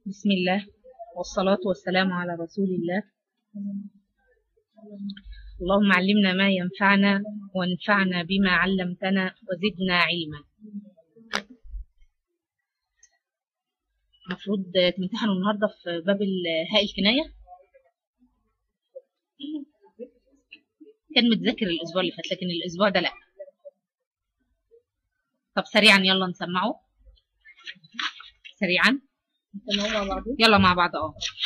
بسم الله والصلاة والسلام على رسول الله. اللهم علمنا ما ينفعنا وانفعنا بما علمتنا وزدنا علما. المفروض تمتحنوا النهاردة في باب هاء الكناية. كان متذكر الأسبوع اللي فات لكن الأسبوع ده لأ. طب سريعا يلا نسمعه سريعا. يلا مع بعض.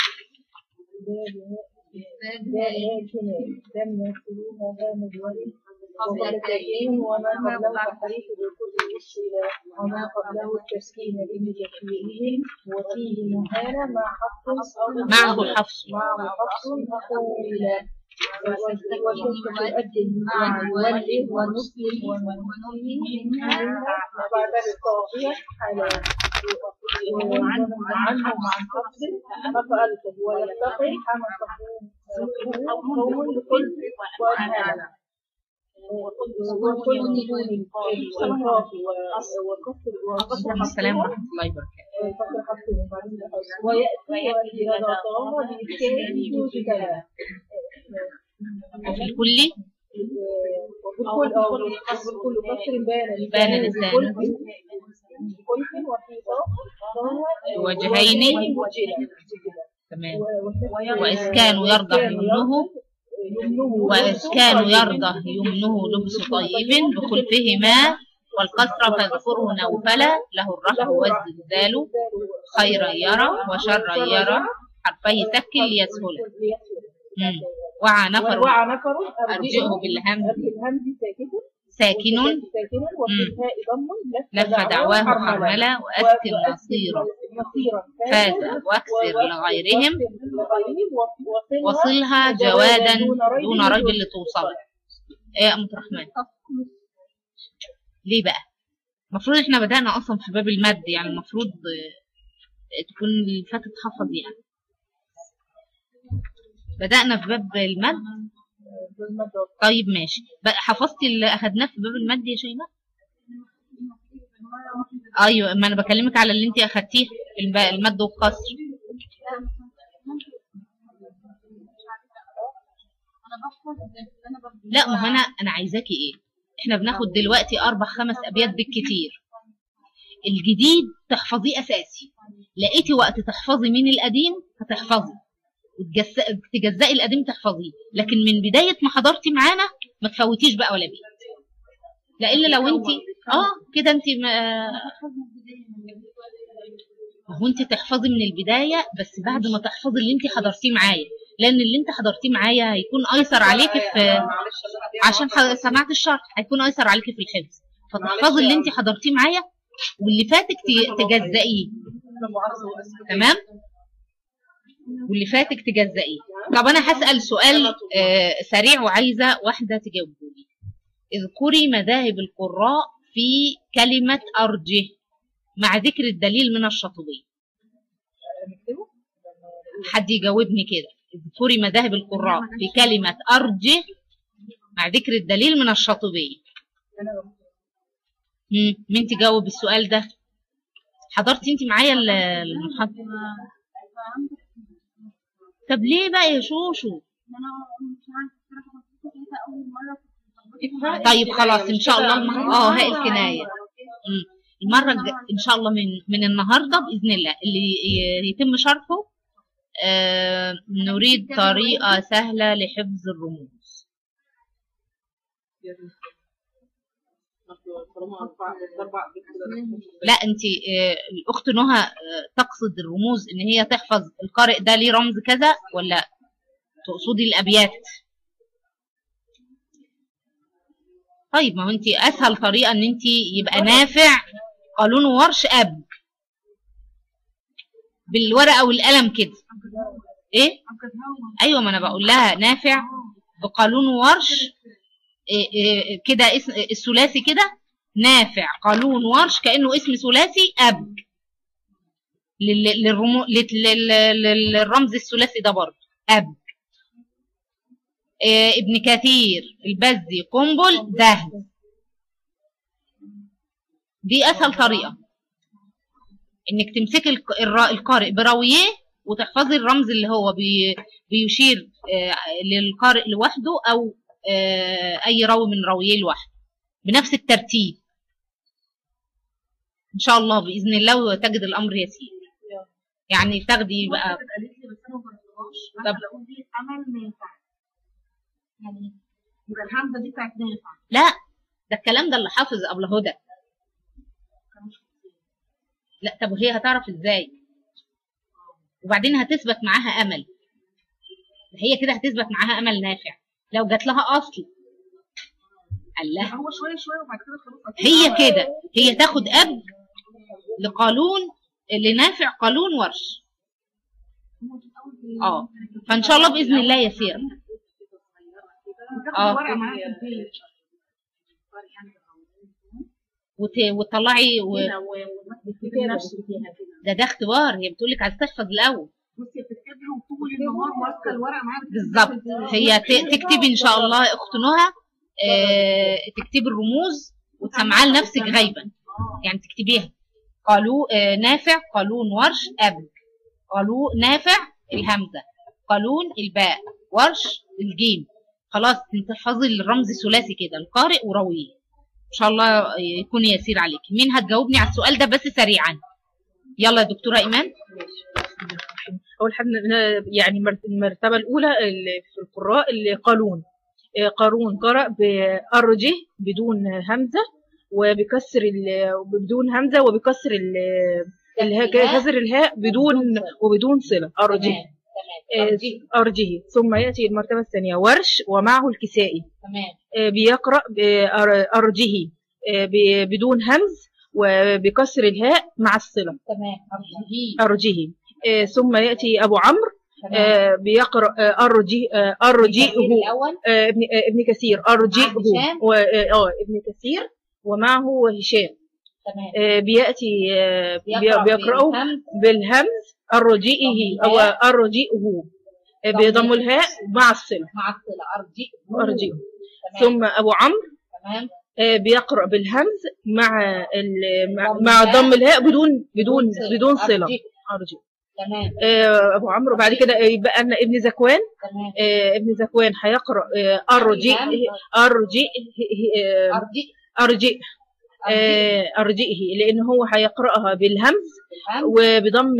وما قبله التسكين بمجفئهم وفيه مهانة معه حفص أقولا وكنت تؤدي وله ونسلم منها بعد الطاغية حلال وعنه عن حفص فقالت ويتقي حمى قوم بكل وأنهانا وكل دون الإنصاف وقصر السلام ورحمة الله وبركاته. ويأتي إذا طالما بإسكان وجدها وفي الكل وكل قصر بان لسانه وجهين تمام. وإسكان يرضى يمنه لبس طيب بخلفهما والقصر فاذكره نوفلا له الرفع وزد الذال خيرا يرى وشرا يرى حرفي سكن ليسهل. وعى نفر أرجئه بالهمز ساكن لف دعواه حرملا وأسكن نصيرا فاز واكسر لغيرهم وصلها جوادا دون ريب اللي توصل. ايه يا أمة الرحمن ليه بقى؟ المفروض احنا بدأنا أصلا في باب المد، يعني المفروض تكون اللي فاتت حفظ. يعني بدأنا في باب المد. طيب ماشي، حفظتي اللي أخدناه في باب المد يا شيماء؟ أيوة، ما أنا بكلمك على اللي أنت أخدتيه في المد والقصر. لا، ما هو أنا عايزاكي إيه؟ إحنا بناخد دلوقتي 4-5 أبيات بالكتير. الجديد تحفظيه أساسي، لقيتي وقت تحفظي من القديم هتحفظي تجزئي القديم تحفظيه، لكن من بداية ما حضرتي معانا ما تفوتيش بقى ولا بيه، لأن لو انت كده انت هو انت تحفظي من البداية بس بعد ما تحفظي اللي انت حضرتيه معايا، لأن اللي انت حضرتيه معايا هيكون أيسر عليكي في عشان سمعت الشرح، هيكون أيسر عليكي في الحفظ، فتحفظي اللي انت حضرتيه معايا واللي فاتك تجزئيه. تمام، واللي فاتك تجزئيه. طب انا هسأل سؤال سريع وعايزه واحده تجاوبه لي. اذكري مذاهب القراء في كلمه ارجه مع ذكر الدليل من الشاطبي. حد يجاوبني كده. اذكري مذاهب القراء في كلمه ارجه مع ذكر الدليل من الشاطبي. مين تجاوب السؤال ده؟ حضرتي انت معايا المحاضره؟ طب ليه بقى يا شوشو؟ طيب خلاص ان شاء الله هاء الكنايه المره ان شاء الله من النهارده باذن الله اللي يتم شرحه. نريد طريقه سهله لحفظ الرموز. لا انت الاخت نهى تقصد الرموز ان هي تحفظ القارئ ده ليه رمز كذا، ولا تقصدي الابيات؟ طيب ما هو انت اسهل طريقه ان انت يبقى نافع قالون وورش بالورقه والقلم كده. ايه ايوه، ما انا بقول لها نافع بقالون وورش كده اسم الثلاثي كده نافع قالون ورش كأنه اسم ثلاثي للرمز الثلاثي ده برضه ابن كثير البزي قنبل دهن. دي اسهل طريقه. انك تمسكي القارئ براويه وتحفظي الرمز اللي هو بيشير للقارئ لوحده او اي راوي من راويه لوحده بنفس الترتيب ان شاء الله باذن الله، وتجد الامر يسير. يعني تاخدي بقى. قالت لي بس انا ما قرأتهاش. طب اقول دي عمل ما ينفعش. يعني يبقى الهمزه دي بتاعت نافع. لا، ده الكلام ده اللي حافظ قبل هدى. لا، طب وهي هتعرف ازاي؟ وبعدين هتثبت معاها امل. هي كده هتثبت معاها امل نافع لو جات لها اصل. الله، هو شويه شويه وبعد كده خلاص. هي كده هي تاخد اب لقالون لنافع قالون ورش. فان شاء الله باذن الله يسير. وتطلعي ده اختبار. هي بتقول لك عايز تحفظ الاول. بصي بتكتبها وطول النهار ماسكه الورقه معاها بالظبط. هي تكتبي ان شاء الله اخت نهى، تكتبي الرموز وتسمعها لنفسك غيبا. يعني تكتبيها قالوا نافع قالون ورش ابل، قالوا نافع الهمزه، قالون الباء، ورش الجيم. خلاص تحفظي الرمز ثلاثي كده، القارئ وراويه. ان شاء الله يكون يسير عليك. مين هتجاوبني على السؤال ده بس سريعا؟ يلا يا دكتوره ايمان. اول حاجه يعني المرتبه الاولى في القراء اللي قالون. قارون قرأ بأرجه بدون همزه وبكسر بدون همزه وبكسر كسر الهاء وبدون صله. أرجه أرجه. ثم يأتي المرتبة الثانية ورش ومعه الكسائي. بيقرأ بأرجه بدون همز وبكسر الهاء مع الصلة. أرجه. ثم يأتي أبو عمرو بيقرأ أرجئه. ابن كثير أرجئه. ابن كثير ومعه هشام. بيأتي بيقرأه بالهمز أرجئه أو أرجئه بضم الهاء مع الصلة. أرجئه. ثم أبو عمرو بيقرأ بالهمز مع ضم الهاء بدون صلة. أرجئه. أبو عمرو. بعد كده يبقى لنا ابن زكوان. ابن زكوان هيقرأ أرجئه لأن هو هيقرأها بالهمز وبضم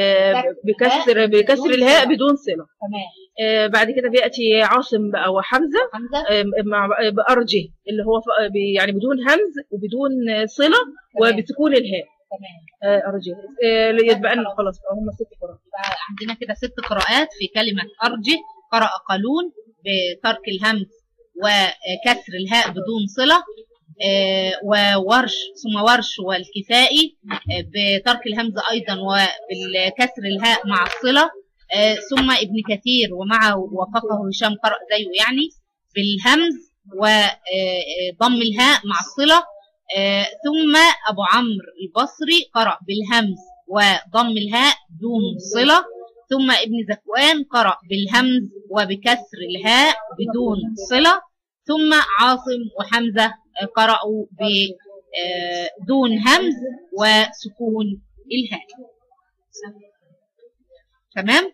بكسر الهاء بدون صلة. بعد كده بيأتي عاصم بقى وحمزة بأرجه اللي هو يعني بدون همز وبدون صلة وبسكون الهاء. أرجه. يتبقى لنا خلاص هم 6 قراءات. عندنا كده 6 قراءات في كلمة أرجه. قرأ قالون بترك الهمز وكسر الهاء بدون صلة، وورش ثم ورش والكسائي بترك الهمزة أيضا وبالكسر الهاء مع الصلة، ثم ابن كثير ومعه وفقه هشام قرأ زيه يعني بالهمز وضم الهاء مع الصلة، ثم أبو عمرو البصري قرأ بالهمز وضم الهاء دون صلة، ثم ابن زكوان قرأ بالهمز وبكسر الهاء بدون صلة، ثم عاصم وحمزة قرأوا بدون همز وسكون الهاء. تمام.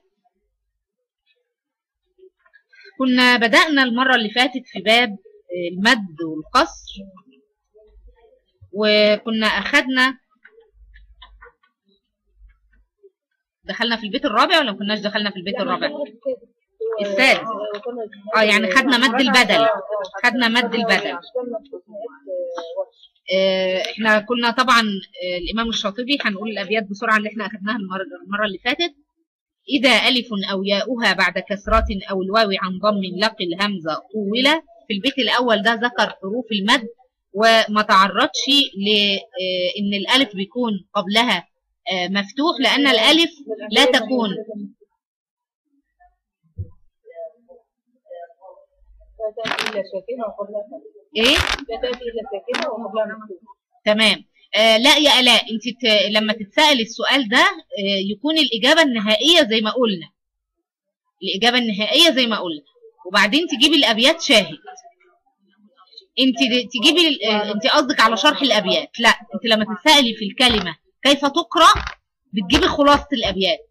كنا بدأنا المرة اللي فاتت في باب المد والقصر، وكنا أخدنا دخلنا في البيت الرابع ولا ما كناش دخلنا في البيت الرابع؟ الثالث. يعني خدنا مد البدل. خدنا مد البدل. احنا كنا طبعا الإمام الشاطبي هنقول الأبيات بسرعة اللي احنا أخدناها المرة اللي فاتت. إذا ألف أو ياؤها بعد كسرات أو الواو عن ضم لقي الهمزة طولة. في البيت الأول ده ذكر حروف المد وما تعرضش لأن الألف بيكون قبلها مفتوح، لأن الألف لا تكون ايه؟ تمام. لا يا آلاء، انت لما تتسألي السؤال ده يكون الإجابة النهائية زي ما قلنا. الإجابة النهائية زي ما قلنا، وبعدين تجيبي الأبيات شاهد. انت تجيبي انت قصدك على شرح الأبيات. لا، انت لما تتسألي في الكلمة كيف تقرأ بتجيبي خلاصة الأبيات.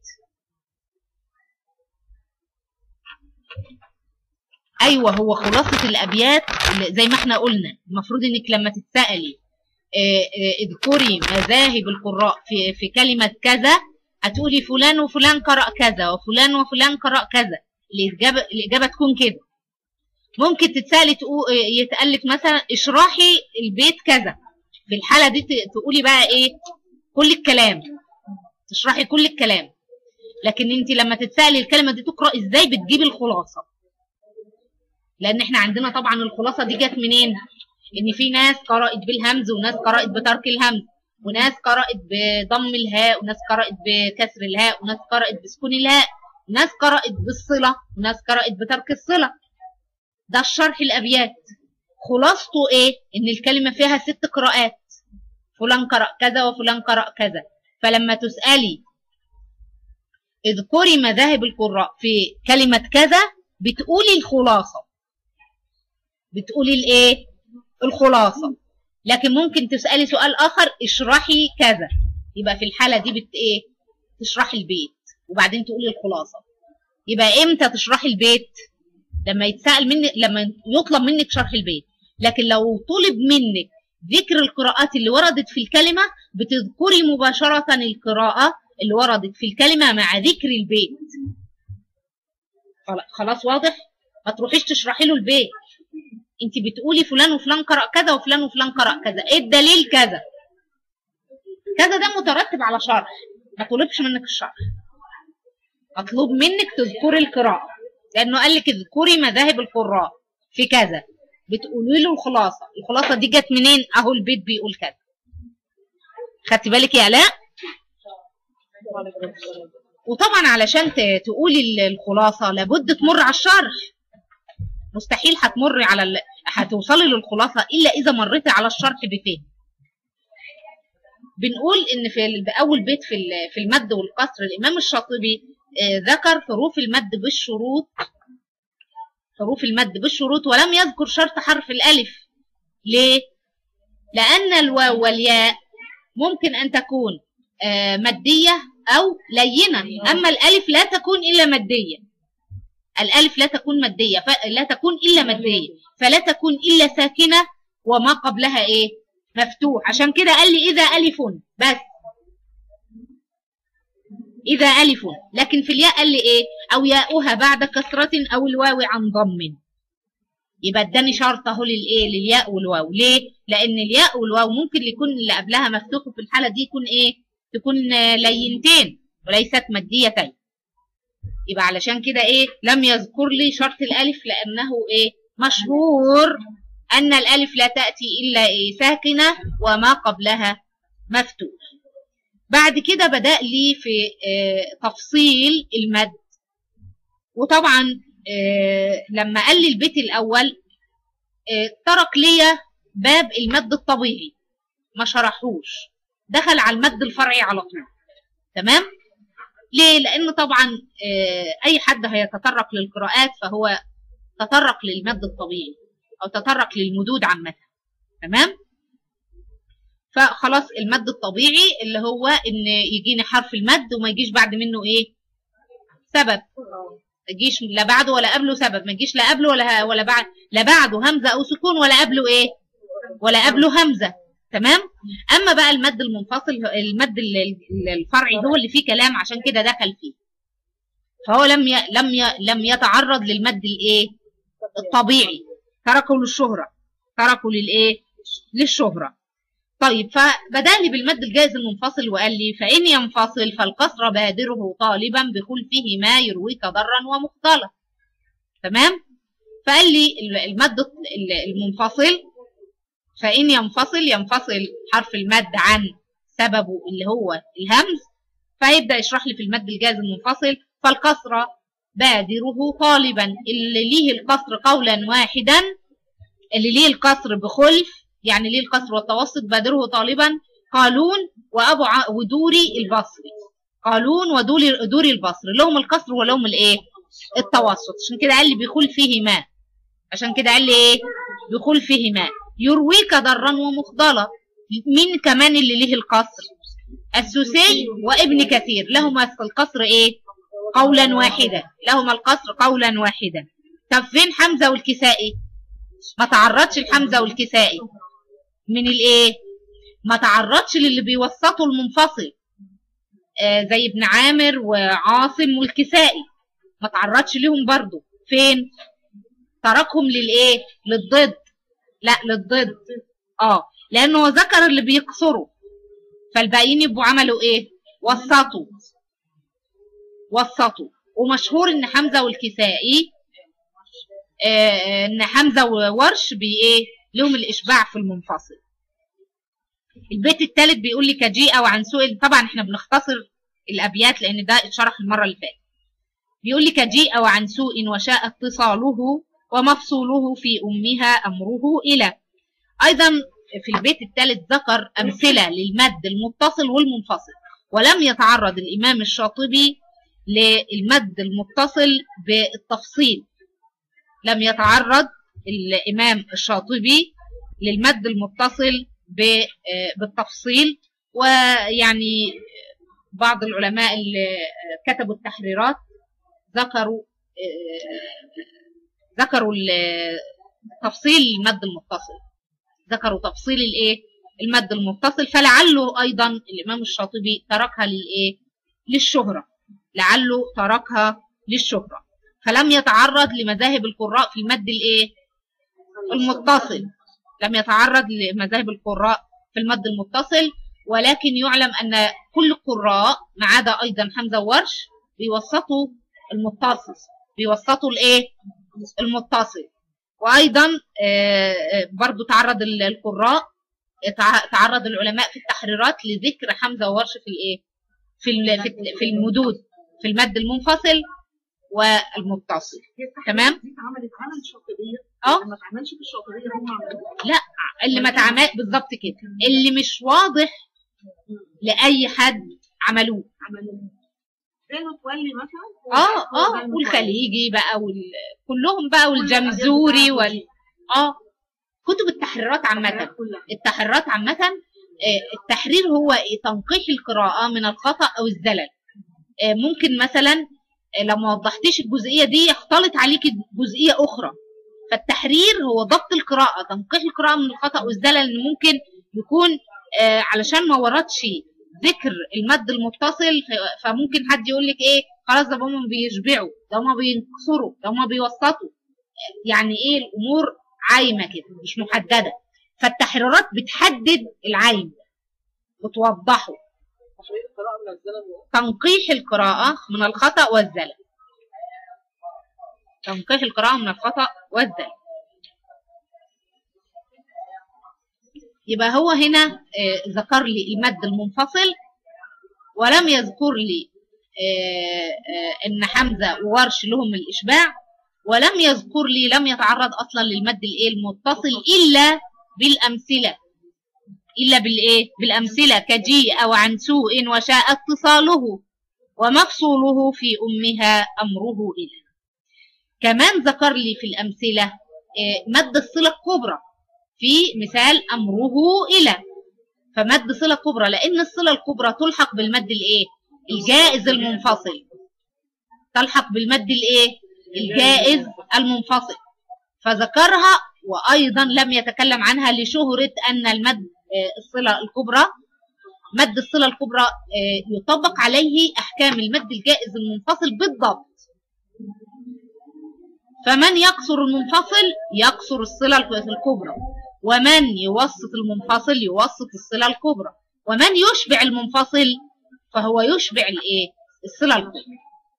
أيوة، هو خلاصة الأبيات زي ما احنا قلنا. المفروض إنك لما تتسألي اذكري مذاهب القراء في كلمة كذا، هتقولي فلان وفلان قرأ كذا وفلان وفلان قرأ كذا. الإجابة تكون كده. ممكن تتسألي يتقالك مثلا اشرحي البيت كذا، في الحالة دي تقولي بقى ايه؟ كل الكلام، تشرحي كل الكلام. لكن انت لما تتسألي الكلمة دي تقرأ ازاي، بتجيبي الخلاصة. لان احنا عندنا طبعا الخلاصة دي جت منين؟ ان في ناس قرأت بالهمز، وناس قرأت بترك الهمز، وناس قرأت بضم الهاء، وناس قرأت بكسر الهاء، وناس قرأت بسكون الهاء، وناس قرأت بالصلة، وناس قرأت بترك الصلة. ده الشرح الأبيات. خلاصته ايه؟ ان الكلمة فيها 6 قراءات، فلان قرأ كذا وفلان قرأ كذا. فلما تسألي اذكري مذاهب القراء في كلمة كذا، بتقولي الخلاصة، بتقولي الايه؟ الخلاصة. لكن ممكن تسألي سؤال آخر اشرحي كذا، يبقى في الحالة دي ايه؟ تشرحي البيت وبعدين تقولي الخلاصة. يبقى امتى تشرحي البيت؟ لما يتسأل منك، لما يطلب منك شرح البيت. لكن لو طلب منك ذكر القراءات اللي وردت في الكلمة، بتذكري مباشرة القراءة اللي وردت في الكلمة مع ذكر البيت. خلاص واضح؟ ما تروحيش تشرحي له البيت، انت بتقولي فلان وفلان قرأ كذا وفلان وفلان قرأ كذا، ايه الدليل كذا كذا. ده مترتب على شرح، ما طلبش منك الشرح، مطلوب منك تذكري القراءة، لأنه قال لك اذكري مذاهب القراء في كذا، بتقولي له الخلاصة. الخلاصة دي جت منين؟ أهو البيت بيقول كذا. خدتي بالك يا آلاء؟ وطبعا علشان تقولي الخلاصة لابد تمر على الشرح. مستحيل هتمري هتوصلي للخلاصة إلا إذا مريتي على الشرح بفهم. بنقول إن بأول بيت في المد والقصر، الإمام الشاطبي ذكر حروف المد بالشروط، حروف المد بالشروط، ولم يذكر شرط حرف الألف. ليه؟ لأن الواو والياء ممكن أن تكون مادية أو لينة، أما الألف لا تكون إلا مادية. الألف لا تكون مادية، لا تكون إلا مادية، فلا تكون إلا ساكنة وما قبلها إيه؟ مفتوح. عشان كده قال لي إذا ألف بس، إذا ألف. لكن في الياء قال لي إيه؟ أو ياؤها بعد كسرة أو الواو عن ضم. يبقى اداني شرط اهو للإيه؟ للياء والواو. ليه؟ لأن الياء والواو ممكن يكون اللي قبلها مفتوح، وفي الحالة دي يكون إيه؟ تكون لينتين وليست ماديتين. يبقى علشان كده إيه؟ لم يذكر لي شرط الألف، لأنه إيه؟ مشهور أن الألف لا تأتي إلا إيه؟ ساكنة وما قبلها مفتوح. بعد كده بدأ لي في تفصيل المد. وطبعا لما قال لي البيت الأول ترك لي باب المد الطبيعي، ما شرحوش، دخل على المد الفرعي على طول. تمام؟ ليه؟ لأن طبعا أي حد هيتطرق للقراءات فهو تطرق للمد الطبيعي أو تطرق للمدود عامة. تمام؟ فخلاص المد الطبيعي اللي هو ان يجيني حرف المد وما يجيش بعد منه ايه؟ سبب. ما يجيش لا بعده ولا قبله سبب، ما يجيش لا قبله ولا بعد، لا بعده همزه او سكون ولا قبله ايه؟ ولا قبله همزه. تمام؟ اما بقى المد المنفصل، المد الفرعي هو اللي فيه كلام، عشان كده دخل فيه. فهو لم يتعرض للمد الايه؟ الطبيعي، تركه للشهره، تركه للايه؟ للشهره. طيب، فبدأ لي بالمد الجائز المنفصل وقال لي فإن ينفصل فالقصر بادره طالبا بخلفه ما يرويك ضرا ومختلط. تمام؟ فقال لي المد المنفصل فإن ينفصل حرف المد عن سببه اللي هو الهمز، فيبدأ يشرح لي في المد الجائز المنفصل فالقصر بادره طالبا، اللي ليه القصر قولا واحدا، اللي ليه القصر بخلف، يعني ليه القصر والتوسط بادره طالبا قالون ودوري البصري. قالون ودوري البصري لهم القصر ولهم الايه؟ التوسط. عشان كده قال لي بخلفهما، عشان كده قال لي ايه؟ بخلفهما. يرويك ضرا ومخضلا. مين كمان اللي ليه القصر؟ السوسي وابن كثير لهما في القصر ايه؟ قولا واحدا. لهما القصر قولا واحدا. طب فين حمزة والكسائي؟ ما تعرضش لحمزة والكسائي من الايه؟ ما تعرضش للي بيوسطوا المنفصل زي ابن عامر وعاصم والكسائي، ما تعرضش لهم برضو. فين؟ تركهم للايه؟ للضد. لا للضد. لانه ذكر اللي بيكسروا، فالباقيين يبقوا عملوا ايه؟ وسطوا. ومشهور ان حمزة والكسائي ان حمزة وورش بايه؟ لهم الاشباع في المنفصل. البيت الثالث بيقول لي كجيء وعن سوء. طبعا احنا بنختصر الابيات لان ده اتشرح المره اللي فاتت. بيقول لي كجيء وعن سوء وشاء اتصاله ومفصوله في امها امره الى. ايضا في البيت الثالث ذكر امثله للمد المتصل والمنفصل، ولم يتعرض الامام الشاطبي للمد المتصل بالتفصيل. لم يتعرض الامام الشاطبي للمد المتصل بالتفصيل. ويعني بعض العلماء اللي كتبوا التحريرات ذكروا تفصيل المد المتصل، ذكروا تفصيل الايه؟ المد المتصل. فلعله ايضا الامام الشاطبي تركها للايه؟ للشهرة. لعله تركها للشهرة، فلم يتعرض لمذاهب القراء في المد الايه؟ المتصل. لم يتعرض لمذاهب القراء في المد المتصل. ولكن يعلم ان كل القراء ما عدا ايضا حمزة وورش بيوسطوا المتصل، بيوسطوا الايه؟ المتصل. وايضا برضو تعرض القراء، تعرض العلماء في التحريرات لذكر حمزة وورش في الايه؟ في المدود، في المد المنفصل والمتصل. تمام؟ اتعملت عمل الشاطبية. ما اتعملش في الشاطبية هم عملوها. لا، اللي ما اتعمل بالظبط كده، اللي مش واضح لاي حد عملوه. زي متولي مثلا. والخليجي بقى كلهم بقى، والجمزوري كتب التحريرات عامة. التحريرات عامة التحرير هو تنقيح القراءة من الخطأ او الزلل. ممكن مثلا لو ما وضحتيش الجزئية دي يختلط عليك جزئية اخرى. فالتحرير هو ضبط القراءة، تنقيح القراءة من الخطأ والزلل. ان ممكن يكون علشان ما وردش ذكر المد المتصل، فممكن حد يقول لك ايه؟ خلاص ده هم بيشبعوا، ده هم بينكسروا، ده هم بيوسطوا. يعني ايه؟ الامور عايمه كده مش محدده. فالتحريرات بتحدد العايم، بتوضحه. تنقيح القراءة من الخطأ والزلل. تنقيح القراءة من الخطأ والزلل. يبقى هو هنا ذكر لي المد المنفصل، ولم يذكر لي ان حمزة وورش لهم الاشباع، ولم يذكر لي، لم يتعرض اصلا للمد الايه؟ المتصل الا بالامثله. الا بالايه؟ بالامثله. كجيء وعن سوء وشاء اتصاله ومفصوله في امها امره الى. كمان ذكر لي في الامثله مد الصله الكبرى في مثال امره الى. فمد صله كبرى، لان الصله الكبرى تلحق بالمد الايه؟ الجائز المنفصل. تلحق بالمد الايه؟ الجائز المنفصل. فذكرها، وايضا لم يتكلم عنها لشهرة ان المد الصله الكبرى، مد الصله الكبرى يطبق عليه احكام المد الجائز المنفصل بالضبط. فمن يقصر المنفصل يقصر الصله الكبرى، ومن يوسط المنفصل يوسط الصله الكبرى، ومن يشبع المنفصل فهو يشبع الايه؟ الصله الكبرى.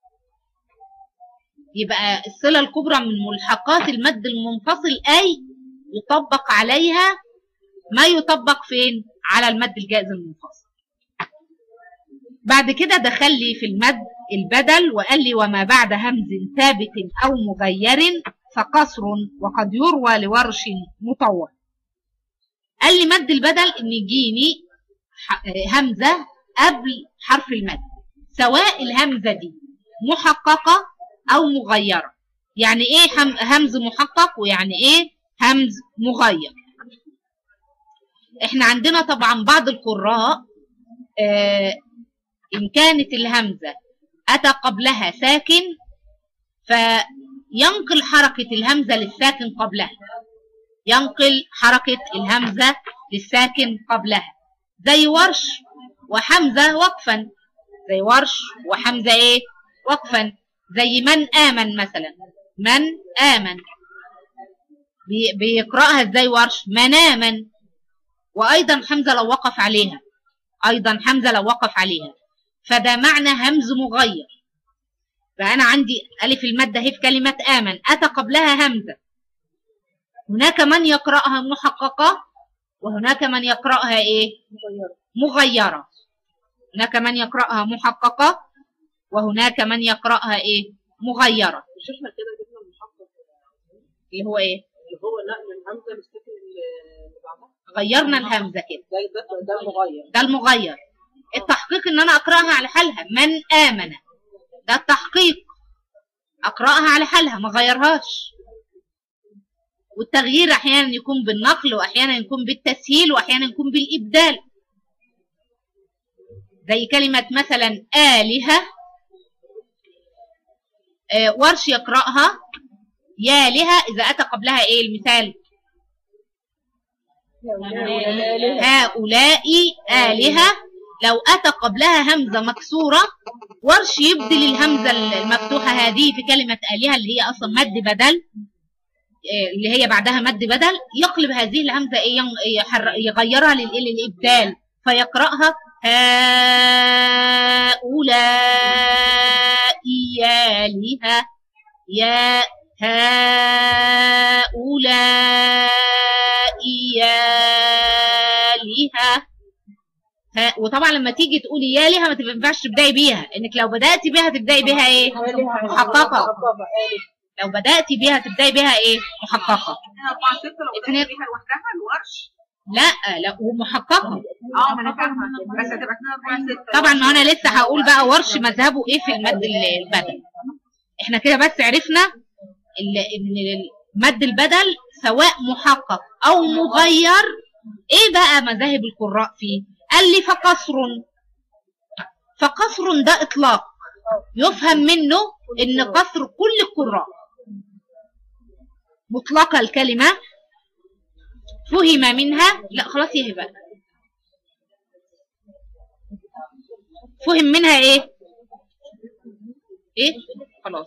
يبقى الصله الكبرى من ملحقات المد المنفصل، اي يطبق عليها ما يطبق فين؟ على المد الجائز المنفصل. بعد كده دخل لي في المد البدل، وقال لي وما بعد همز ثابت او مغير فقصر وقد يروى لورش مطول. قال لي مد البدل ان يجيني همزه قبل حرف المد، سواء الهمزه دي محققه او مغيره. يعني ايه همز محقق ويعني ايه همز مغير؟ احنا عندنا طبعا بعض القراء إن كانت الهمزة أتى قبلها ساكن فينقل حركة الهمزة للساكن قبلها، ينقل حركة الهمزة للساكن قبلها، زي ورش وحمزة وقفا، زي ورش وحمزة إيه؟ وقفا. زي من آمن مثلا، من آمن بيقرأها ازاي ورش؟ من آمن. وأيضا حمزة لو وقف عليها، أيضا حمزة لو وقف عليها، فده معنى همز مغير. فأنا عندي ألف المادة هي في كلمة آمن أتى قبلها همزة، هناك من يقرأها محققة وهناك من يقرأها إيه؟ مغيرة. هناك من يقرأها محققة وهناك من يقرأها إيه؟ مغيرة. مش احنا كده جبنا المحقق اللي هو إيه؟ اللي هو نقل الهمزة للساكن اللي بعدها، غيرنا الهمزة كده. ده المغير. ده المغير. التحقيق إن أنا أقرأها على حالها، من آمن، ده التحقيق، أقرأها على حالها ما غيرهاش. والتغيير أحيانا يكون بالنقل وأحيانا يكون بالتسهيل وأحيانا يكون بالإبدال. زي كلمة مثلا آلهة، ورش يقرأها يالها إذا أتى قبلها إيه المثال؟ هؤلاء آلهة. لو أتى قبلها همزة مكسورة ورش يبدل الهمزة المفتوحة هذه في كلمة آلهة اللي هي أصلا مد بدل، اللي هي بعدها مد بدل، يقلب هذه الهمزة إيه؟ يغيرها للإبدال، فيقرأها هؤلاء آلهة، يا هؤلاء آلهة. وطبعا لما تيجي تقولي يالها ما تنفعش تبداي بيها، انك لو بداتي بيها تبداي بيها ايه؟ محققه. لو بداتي بيها تبداي بيها ايه؟ محققه. بيها لوحدها الورش؟ لا ومحققه. ما انا فاهمه، بس هتبقى 2 4 6. طبعا ما انا لسه هقول بقى ورش مذهبه ايه في المد البدل. احنا كده بس عرفنا ان المد البدل سواء محقق او مغير ايه بقى مذاهب القراء فيه. قال لي فقصر. فقصر ده اطلاق يفهم منه ان قصر كل القراء، مطلقه الكلمه فهم منها، لا خلاص يهي بقى، فهم منها ايه؟ ايه خلاص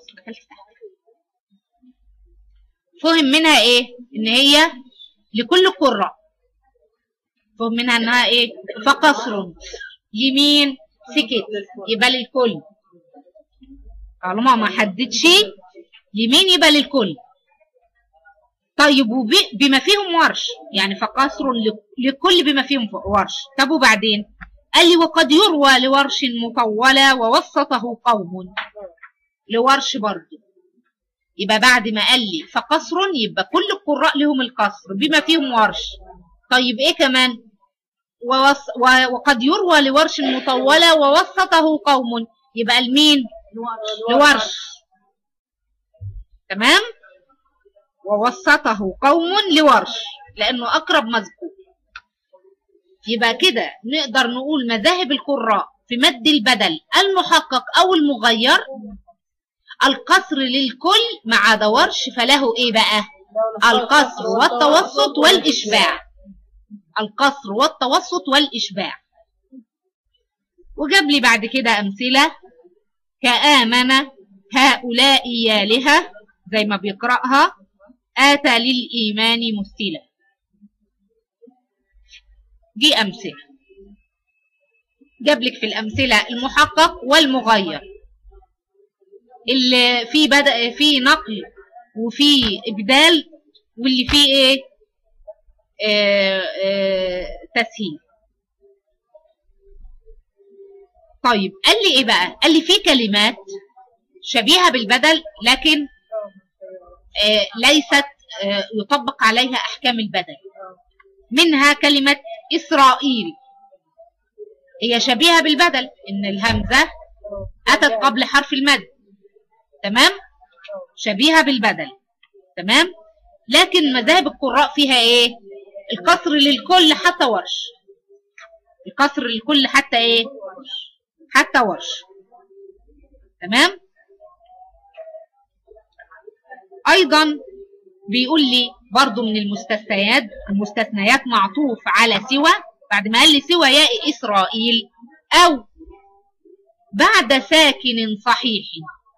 فهم منها ايه؟ ان هي لكل القراء، فهم منها انها ايه؟ فقصر. يمين سكت يبقى للكل، طالما ما حددش يمين يبقى للكل. طيب بما فيهم ورش، يعني فقصر لكل بما فيهم ورش. طب وبعدين قال لي وقد يروى لورش مطولة ووسطه قوم. لورش برضه يبقى بعد ما قال لي فقصر يبقى كل القراء لهم القصر بما فيهم ورش. طيب ايه كمان؟ وقد يروى لورش مطولة ووسطه قوم، يبقى المين؟ لورش. تمام؟ ووسطه قوم لورش لأنه أقرب مذكور. يبقى كده نقدر نقول مذاهب القراء في مد البدل المحقق أو المغير القصر للكل ما عدا ورش، فله إيه بقى؟ القصر والتوسط والإشباع. القصر والتوسط والإشباع. وجاب لي بعد كده أمثلة كآمن هؤلاء آلهة زي ما بيقرأها آتى للإيمان مثيلا. دي أمثلة. جاب لك في الأمثلة المحقق والمغير اللي فيه بدأ فيه نقل وفيه إبدال واللي فيه إيه؟ تسهيل. طيب قال لي إيه بقى؟ قال لي في كلمات شبيهة بالبدل لكن ليست يطبق عليها أحكام البدل. منها كلمة إسرائيل، هي شبيهة بالبدل إن الهمزة أتت قبل حرف المد، تمام؟ شبيهة بالبدل، تمام؟ لكن مذاهب القراء فيها إيه؟ القصر للكل حتى ورش. الكسر الكل حتى ايه؟ حتى ورش. تمام. ايضا بيقول لي برضو من المستثنيات معطوف على سوى، بعد ما قال لي سوى ياء إسرائيل أو بعد ساكن صحيح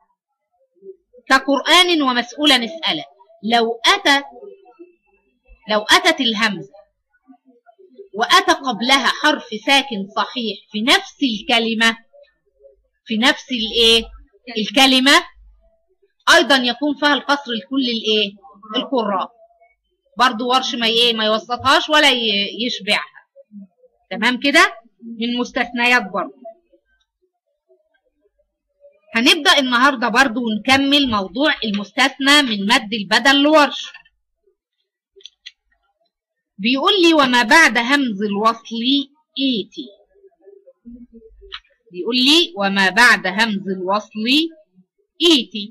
كقرآن ومسؤولا اسأله. لو أتت الهمزة وأتى قبلها حرف ساكن صحيح في نفس الكلمة، في نفس الكلمة، أيضا يكون فيها القصر لكل القراء. برضو ورش ما يوسطهاش ولا يشبعها. تمام كده. من مستثنيات برضو. هنبدأ النهاردة برضو ونكمل موضوع المستثنى من مد البدل لورش. بيقول لي وما بعد همز الوصل إيتي. بيقول لي وما بعد همز الوصل إيتي.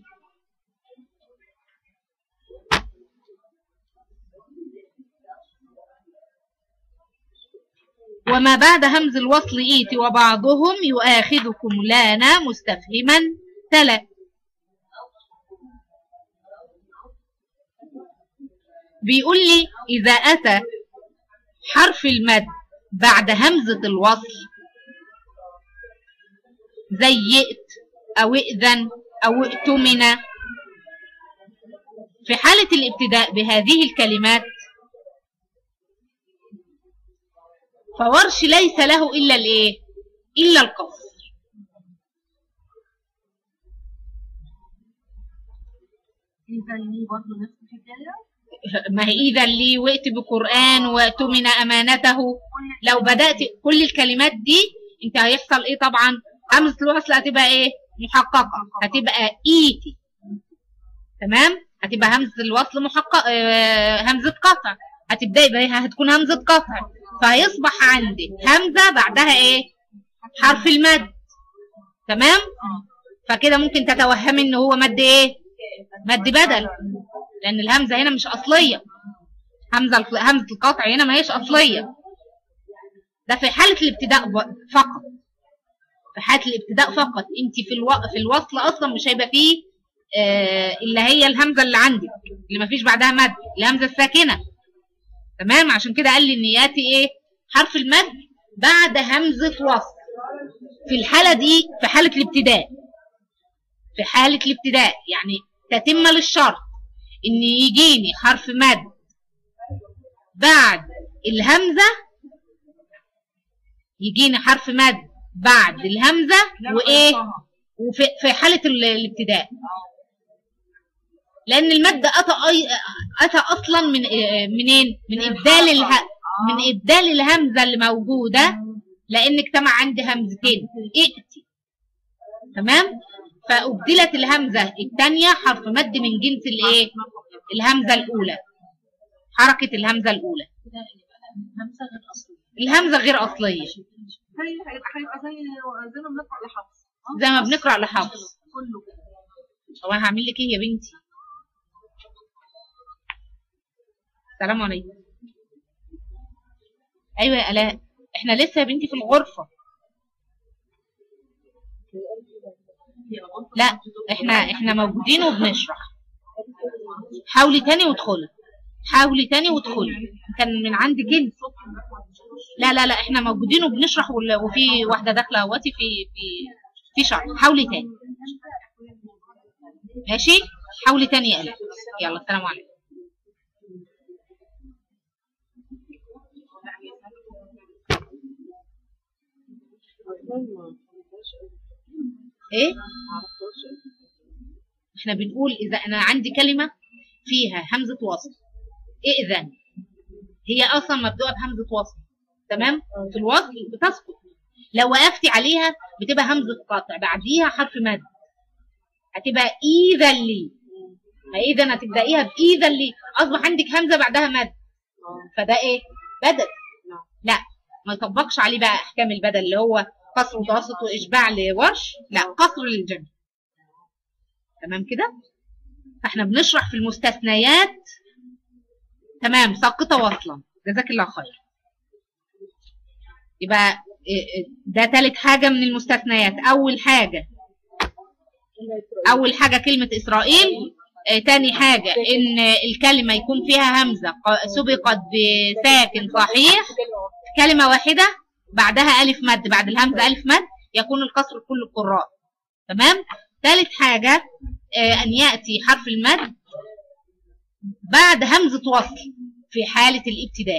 وما بعد همز الوصل إيتي وبعضهم يؤاخذكم لانا مستفهما تلا. بيقول لي إذا أتى حرف المد بعد همزة الوصل زي ائت أو ائذن أو ائتمن، في حالة الابتداء بهذه الكلمات فورش ليس له إلا إلا القصر. إذا لي برضه نفس الحكاية. ما هي إذا لي وائت بقرآن وأتمن أمانته. لو بدأت كل الكلمات دي أنت هيحصل إيه؟ طبعا همزة الوصل هتبقى إيه؟ محققة، هتبقى إيتي. تمام؟ هتبقى همزة الوصل محققة، همزة قطع. هتبدأي بها هتكون همزة قطع، فهيصبح عندك همزة بعدها إيه؟ حرف المد. تمام؟ فكده ممكن تتوهمي إن هو مد إيه؟ مد بدل، لأن الهمزة هنا مش أصلية. همزة القطع هنا ما هيش أصلية. ده في حالة الابتداء فقط. في حالة الابتداء فقط. أنت في الوصل أصلا مش هيبقى فيه اللي هي الهمزة اللي عندك اللي ما فيش بعدها مد، الهمزة الساكنة. تمام. عشان كده قال لي إن يأتي إيه؟ حرف المد بعد همزة وصل. في الحالة دي في حالة الابتداء. في حالة الابتداء يعني تتم للشرط إن يجيني حرف مد بعد الهمزة، يجيني حرف مد بعد الهمزة وإيه؟ وفي حالة الابتداء، لأن المد أتى أصلا منين؟ من إبدال الهمزة اللي موجودة، لأن اجتمع عندي همزتين ائتي. تمام؟ فأبدلت الهمزة الثانية حرف مد من جنس الهمزة الأولى، حركة الهمزة الأولى. الهمزة غير أصلية. هيبقى زي ما بنقرأ لحفظ. زي ما بنقرأ لحفظ. هو هعمل لك إيه يا بنتي؟ السلام عليكم. أيوة يا آلاء، إحنا لسه يا بنتي في الغرفة. لا احنا موجودين وبنشرح. حاولي تاني وادخلي، حاولي تاني وادخلي. كان من عندك انت. لا احنا موجودين وبنشرح، وفي واحده داخله اهوتي في شرح. حاولي تاني. ماشي؟ حاولي تاني يا آلاء. يلا السلام عليكم. ايه؟ احنا بنقول اذا انا عندي كلمه فيها همزه وصل، ائذن هي اصلا مبدوءه بهمزه وصل. تمام؟ في الوصل بتسقط. لو وقفتي عليها بتبقى همزه قطع بعديها حرف مد، هتبقى اذا لي. فاذا هتبدايها باذا لي، اصبح عندك همزه بعدها مد، فده ايه؟ بدل. لا ما يطبقش عليه بقى احكام البدل اللي هو قصر متوسط وإشباع لورش. لا، قصر للجميع. تمام كده؟ فاحنا بنشرح في المستثنيات. تمام. ساقطة وصلا. جزاك الله خير. يبقى ده ثالث حاجة من المستثنيات. أول حاجة كلمة إسرائيل. تاني حاجة إن الكلمة يكون فيها همزة سبقت بساكن صحيح كلمة واحدة بعدها ألف مد، بعد الهمزة ألف مد، يكون القصر لكل القراء. تمام. ثالث حاجة أن يأتي حرف المد بعد همزة وصل في حالة الابتداء.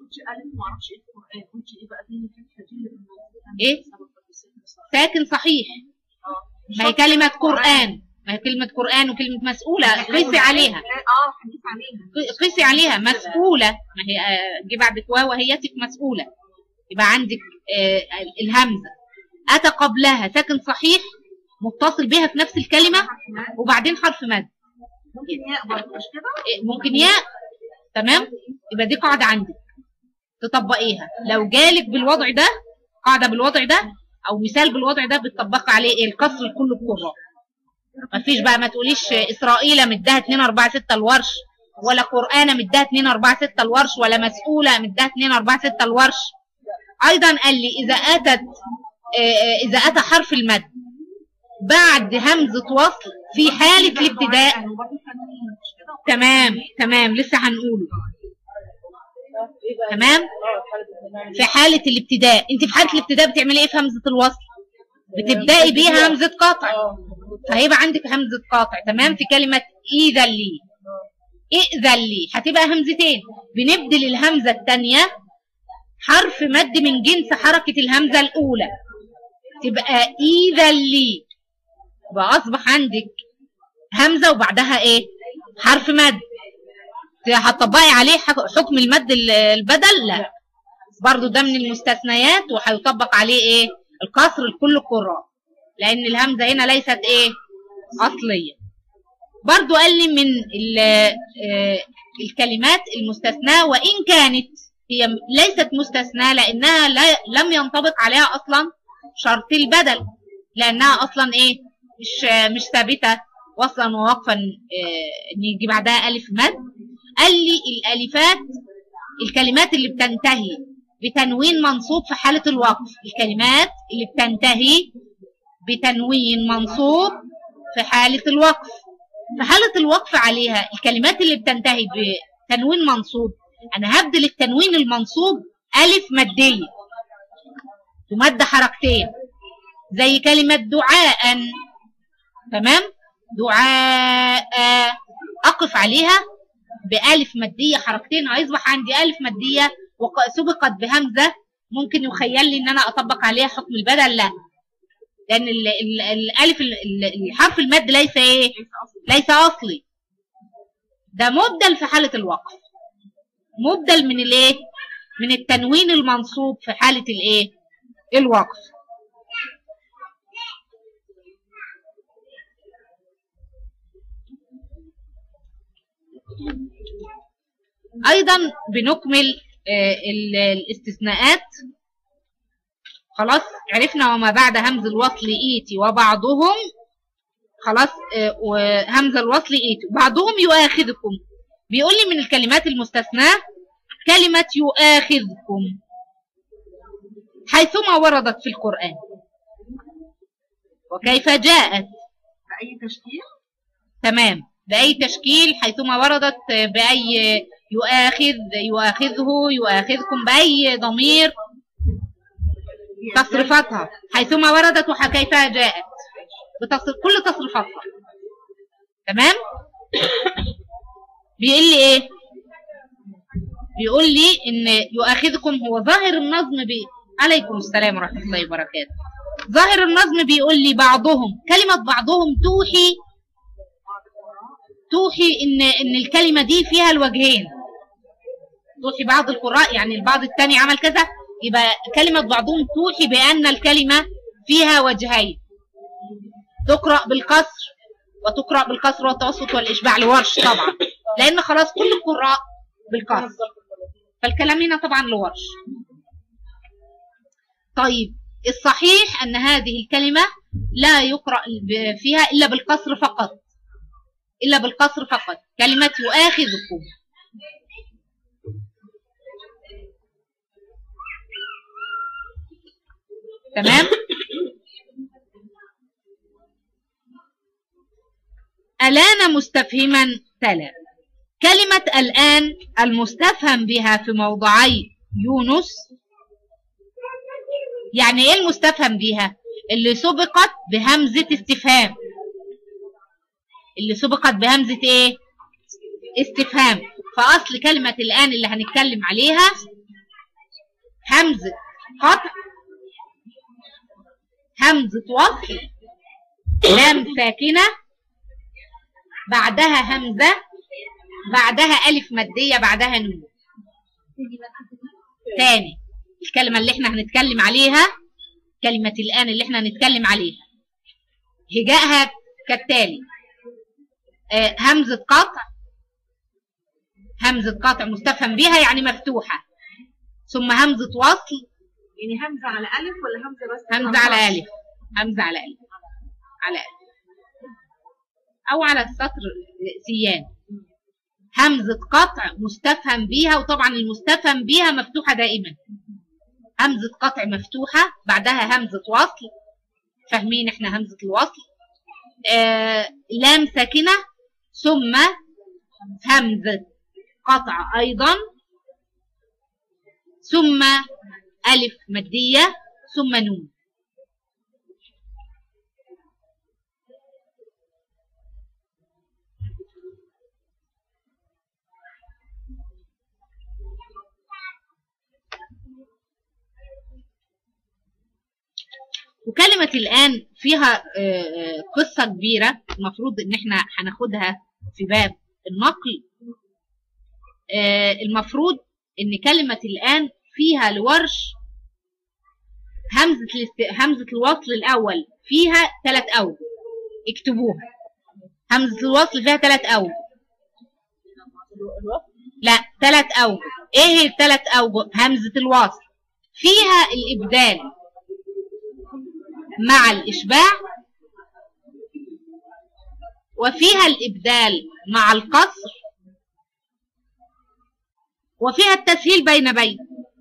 إيه؟ ساكن صحيح. ما هي كلمة قرآن، ما هي كلمة قرآن وكلمة مسؤولة قيسي عليها. قيسي عليها مسؤولة، ما هي جي بعد واو هيتك مسؤولة، يبقى عندك الهمزة أتى قبلها ساكن صحيح متصل بها في نفس الكلمة وبعدين حرف مد. ممكن ياء برضه مش كده؟ ممكن ياء. تمام. يبقى دي قاعدة عندك تطبقيها. لو جالك بالوضع ده قاعدة بالوضع ده أو مثال بالوضع ده بتطبق عليه إيه؟ القصر لكل القراء. مفيش بقى ما تقوليش إسرائيل مدها 2 4 6 الورش، ولا قرآن مدها 2 4 6 الورش، ولا مسؤولة مدها 2 4 6 الورش. أيضا قال لي إذا أتى حرف المد بعد همزة وصل في حالة الابتداء. تمام لسه هنقوله. تمام. في حالة الابتداء، انت في حالة الابتداء بتعملي ايه في همزة الوصل؟ بتبدأي بيها همزة قطع، فهيبقى عندك همزة قاطع. تمام. في كلمة إذا لي، إذا لي هتبقى همزتين، بنبدل الهمزة الثانية حرف مد من جنس حركة الهمزة الأولى، تبقى إذا لي، يبقى أصبح عندك همزة وبعدها إيه؟ حرف مد. هتطبقي عليه حكم المد البدل؟ لا، برضو ده من المستثنيات وهيطبق عليه إيه؟ القصر لكل القراء، لأن الهمزة هنا ليست إيه؟ أصلية. برضو قال لي من الكلمات المستثناة، وإن كانت هي ليست مستثناة لأنها لم ينطبق عليها أصلا شرط البدل، لأنها أصلا إيه؟ مش ثابتة وصلا ووقفا إن يجي بعدها ألف مد. قال لي الألفات الكلمات اللي بتنتهي بتنوين منصوب في حالة الوقف، الكلمات اللي بتنتهي بتنوين منصوب في حالة الوقف. في حالة الوقف عليها الكلمات اللي بتنتهي بتنوين منصوب، أنا هبدل التنوين المنصوب ألف مادية تمد حركتين، زي كلمة دعاء. تمام. دعاء أقف عليها بألف مادية حركتين، هيصبح عندي ألف مادية وسبقت بهمزة. ممكن يخيل لي إن أنا أطبق عليها حكم البدل؟ لا، لأن الألف الحرف المد ليس إيه؟ ليس أصلي، ده مبدل في حالة الوقف، مبدل من الإيه؟ من التنوين المنصوب في حالة الإيه؟ الوقف. أيضا بنكمل الاستثناءات. خلاص عرفنا وما بعد همز الوصل إيتي وبعضهم، خلاص وهمز الوصل إيتي بعضهم يؤاخذكم. بيقول لي من الكلمات المستثناة كلمة يؤاخذكم حيثما وردت في القرآن وكيف جاءت. بأي تشكيل؟ تمام، بأي تشكيل حيثما وردت، بأي يؤاخذ، يؤاخذه، يؤاخذكم، بأي ضمير تصريفاتها حيثما وردت وكيف جاءت، كل تصريفاتها. تمام. بيقول لي ايه؟ بيقول لي ان يؤاخذكم هو ظاهر النظم عليكم السلام ورحمة الله وبركاته. ظاهر النظم بيقول لي بعضهم، كلمة بعضهم توحي ان الكلمة دي فيها الوجهين، توحي بعض القراء يعني البعض الثاني عمل كذا، يبقى كلمة بعضهم توحي بأن الكلمة فيها وجهين، تقرأ بالكسر وتقرأ بالكسر والتوسط والإشباع لورش طبعا، لأن خلاص كل القراء بالكسر، فالكلام هنا طبعا لورش. طيب الصحيح أن هذه الكلمة لا يقرأ فيها إلا بالكسر فقط، إلا بالكسر فقط، كلمة يؤاخذكم. تمام. الآن مستفهما تلا. كلمة الآن المستفهم بها في موضعي يونس، يعني ايه المستفهم بها؟ اللي سبقت بهمزة استفهام، اللي سبقت بهمزة ايه؟ استفهام. فأصل كلمة الآن اللي هنتكلم عليها همزة قطع، همزة وصل، لام ساكنة، بعدها همزة، بعدها ألف مادية، بعدها نون. تاني الكلمة اللي احنا هنتكلم عليها، كلمة الآن اللي احنا هنتكلم عليها هجائها كالتالي: همزة قطع، همزة قطع مستفهم بها يعني مفتوحة، ثم همزة وصل. يعني همزة على ألف ولا همزة بس؟ همزة على ألف، همزة على ألف، على ألف أو على السطر سيان. همزة قطع مستفهم بها، وطبعا المستفهم بها مفتوحة دائما. همزة قطع مفتوحة، بعدها همزة وصل، فاهمين احنا همزة الوصل، لام ساكنة، ثم همزة قطع أيضا، ثم ألف مادية، ثم نون. وكلمة الآن فيها قصة كبيرة المفروض إن احنا هناخدها في باب النقل. المفروض إن كلمة الآن فيها لورش همزة الوصل الأول فيها 3 أوجه، اكتبوها. همزة الوصل فيها 3 أوجه، لا 3 أوجه. إيه ال3 أوجه؟ همزة الوصل فيها الإبدال مع الإشباع، وفيها الإبدال مع القصر، وفيها التسهيل بين بين.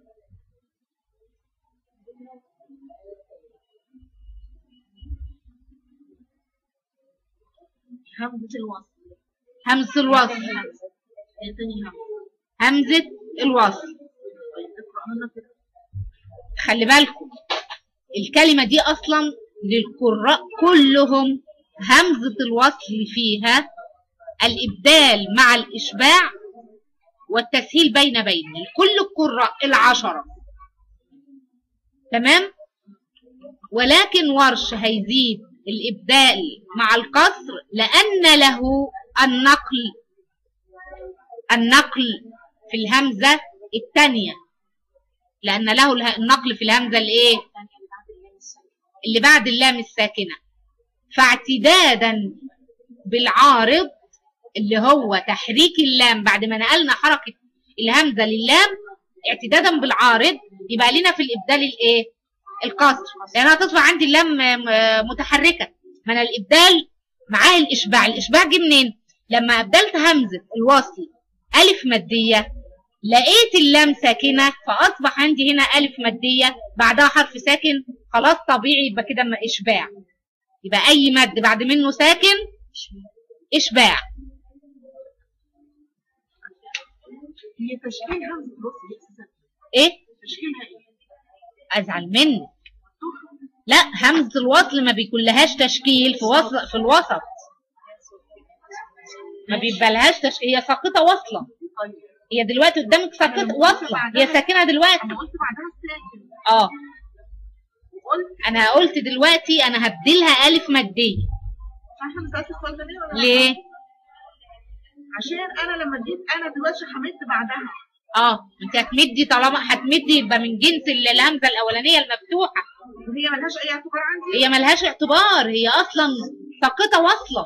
همزة الوصل، همزة الوصل، همزة الوصل. خلي بالكم الكلمة دي أصلا للقراء كلهم همزة الوصل فيها الإبدال مع الإشباع والتسهيل بين بين، لكل القراء ال10. تمام. ولكن ورش هيزيد الإبدال مع القصر لأن له النقل في الهمزة الثانية، لأن له النقل في الهمزة الإيه؟ اللي بعد اللام الساكنة. فاعتدادا بالعارض اللي هو تحريك اللام بعد ما نقلنا حركة الهمزة للام، اعتدادا بالعارض يبقى لنا في الإبدال الإيه؟ القصر، لأنها تطلع عندي اللام متحركة. ما أنا الإبدال معاه الإشباع. الإشباع جه منين؟ لما أبدلت همزة الوصل ألف مادية لقيت اللام ساكنة، فأصبح عندي هنا ألف مادية بعدها حرف ساكن، خلاص طبيعي يبقى كده إشباع. يبقى أي مد بعد منه ساكن إشباع. هي تشكيل همزة الوصل إيه؟ تشكيلها إيه؟ أزعل منك. لا، همزة الوصل ما بيكون لهاش تشكيل في الوسط، ما بيبقالهاش تشكيل، هي ساقطة وصلة. هي دلوقتي قدامك ساقطة وصلة، هي ساكنة دلوقتي. أنا قلت بعدها ساكن. أنا قلت دلوقتي أنا هبدلها ألف مادية. عشان مسألة السؤال ده ليه؟ ليه؟ عشان أنا لما اديت أنا دلوقتي حملت بعدها. أنت هتمدي، طالما هتمدي يبقى من جنس الهمزة الأولانية المفتوحة. وهي ملهاش أي اعتبار عندي؟ هي ملهاش اعتبار، هي أصلا ساقطة وصلة.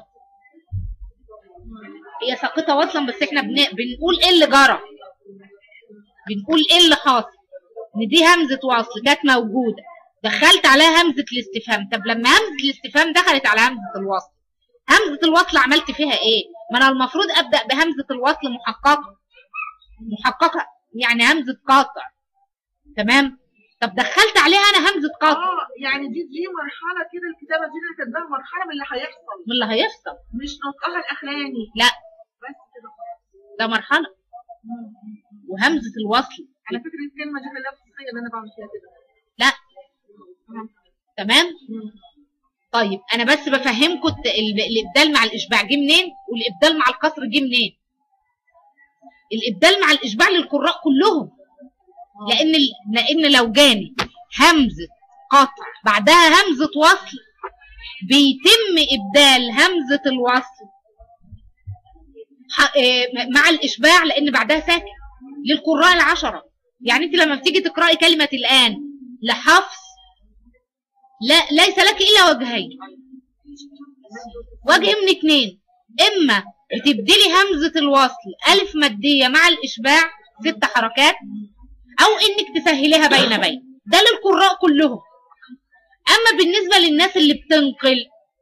هي ساقطة وصلا، بس احنا بنقول ايه اللي جرى، بنقول ايه اللي حاصل. ان دي همزة وصل كانت موجودة، دخلت عليها همزة الاستفهام. طب لما همزة الاستفهام دخلت على همزة الوصل، همزة الوصل عملت فيها ايه؟ ما انا المفروض ابدأ بهمزة الوصل محققة، يعني همزة قاطع. تمام. طب دخلت عليها انا همزه قطع. يعني دي مرحله كده، الكتابه دي اللي كاتباها مرحله من اللي هيحصل. من اللي هيحصل، مش نطقها الاخراني. لا بس كده خلاص. ده مرحله. وهمزه الوصل على فكره الكلمه دي خليها خصوصيه ان انا بعمل فيها كده. لا تمام. طيب انا بس بفهمكم الابدال مع الاشباع جه منين، والابدال مع الكسر جه منين. الابدال مع الاشباع للقراء كلهم، لان لو جاني همزه قطع بعدها همزه وصل بيتم ابدال همزه الوصل مع الاشباع لان بعدها ساكن للقراء العشره. يعني انت لما بتيجي تقراي كلمه الان لحفص ليس لك الا وجهين، وجه من اتنين، اما بتبدلي همزه الوصل الف ماديه مع الاشباع 6 حركات، او انك تسهليها بين ده للقراء كلهم. اما بالنسبه للناس اللي بتنقل،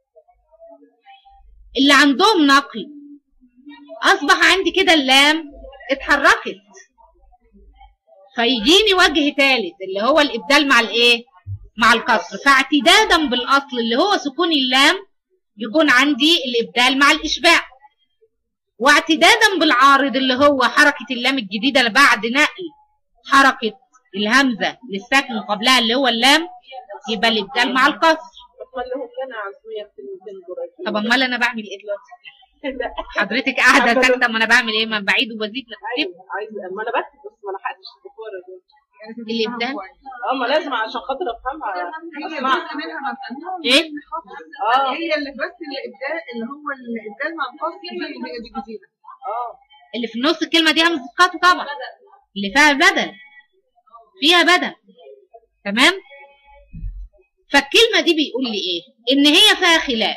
اللي عندهم نقل، اصبح عندي كده اللام اتحركت، فيجيني وجه ثالث اللي هو الابدال مع الايه، مع الكسر. فاعتدادا بالاصل اللي هو سكون اللام يكون عندي الابدال مع الاشباع، واعتدادا بالعارض اللي هو حركه اللام الجديده اللي بعد نقل حركه الهمزه للساكن قبلها اللي هو اللام، يبقى الابدال مع الكسر. طب امال انا بعمل ايه دلوقتي؟ حضرتك قاعده ساكته، ما انا بعمل ايه؟ ما بعيد وبزيد. ما انا بكتب بس ما لحقتش الدكتوره دي الابدال. ما لازم عشان خاطر افهمها. ايه؟ هي اللي بس الابدال اللي هو الابدال مع الفصل دي جديده. اللي في النص الكلمه دي همزه قطع طبعا، اللي فيها بدل، فيها بدل. تمام. فالكلمه دي بيقول لي ايه؟ ان هي فيها خلاف.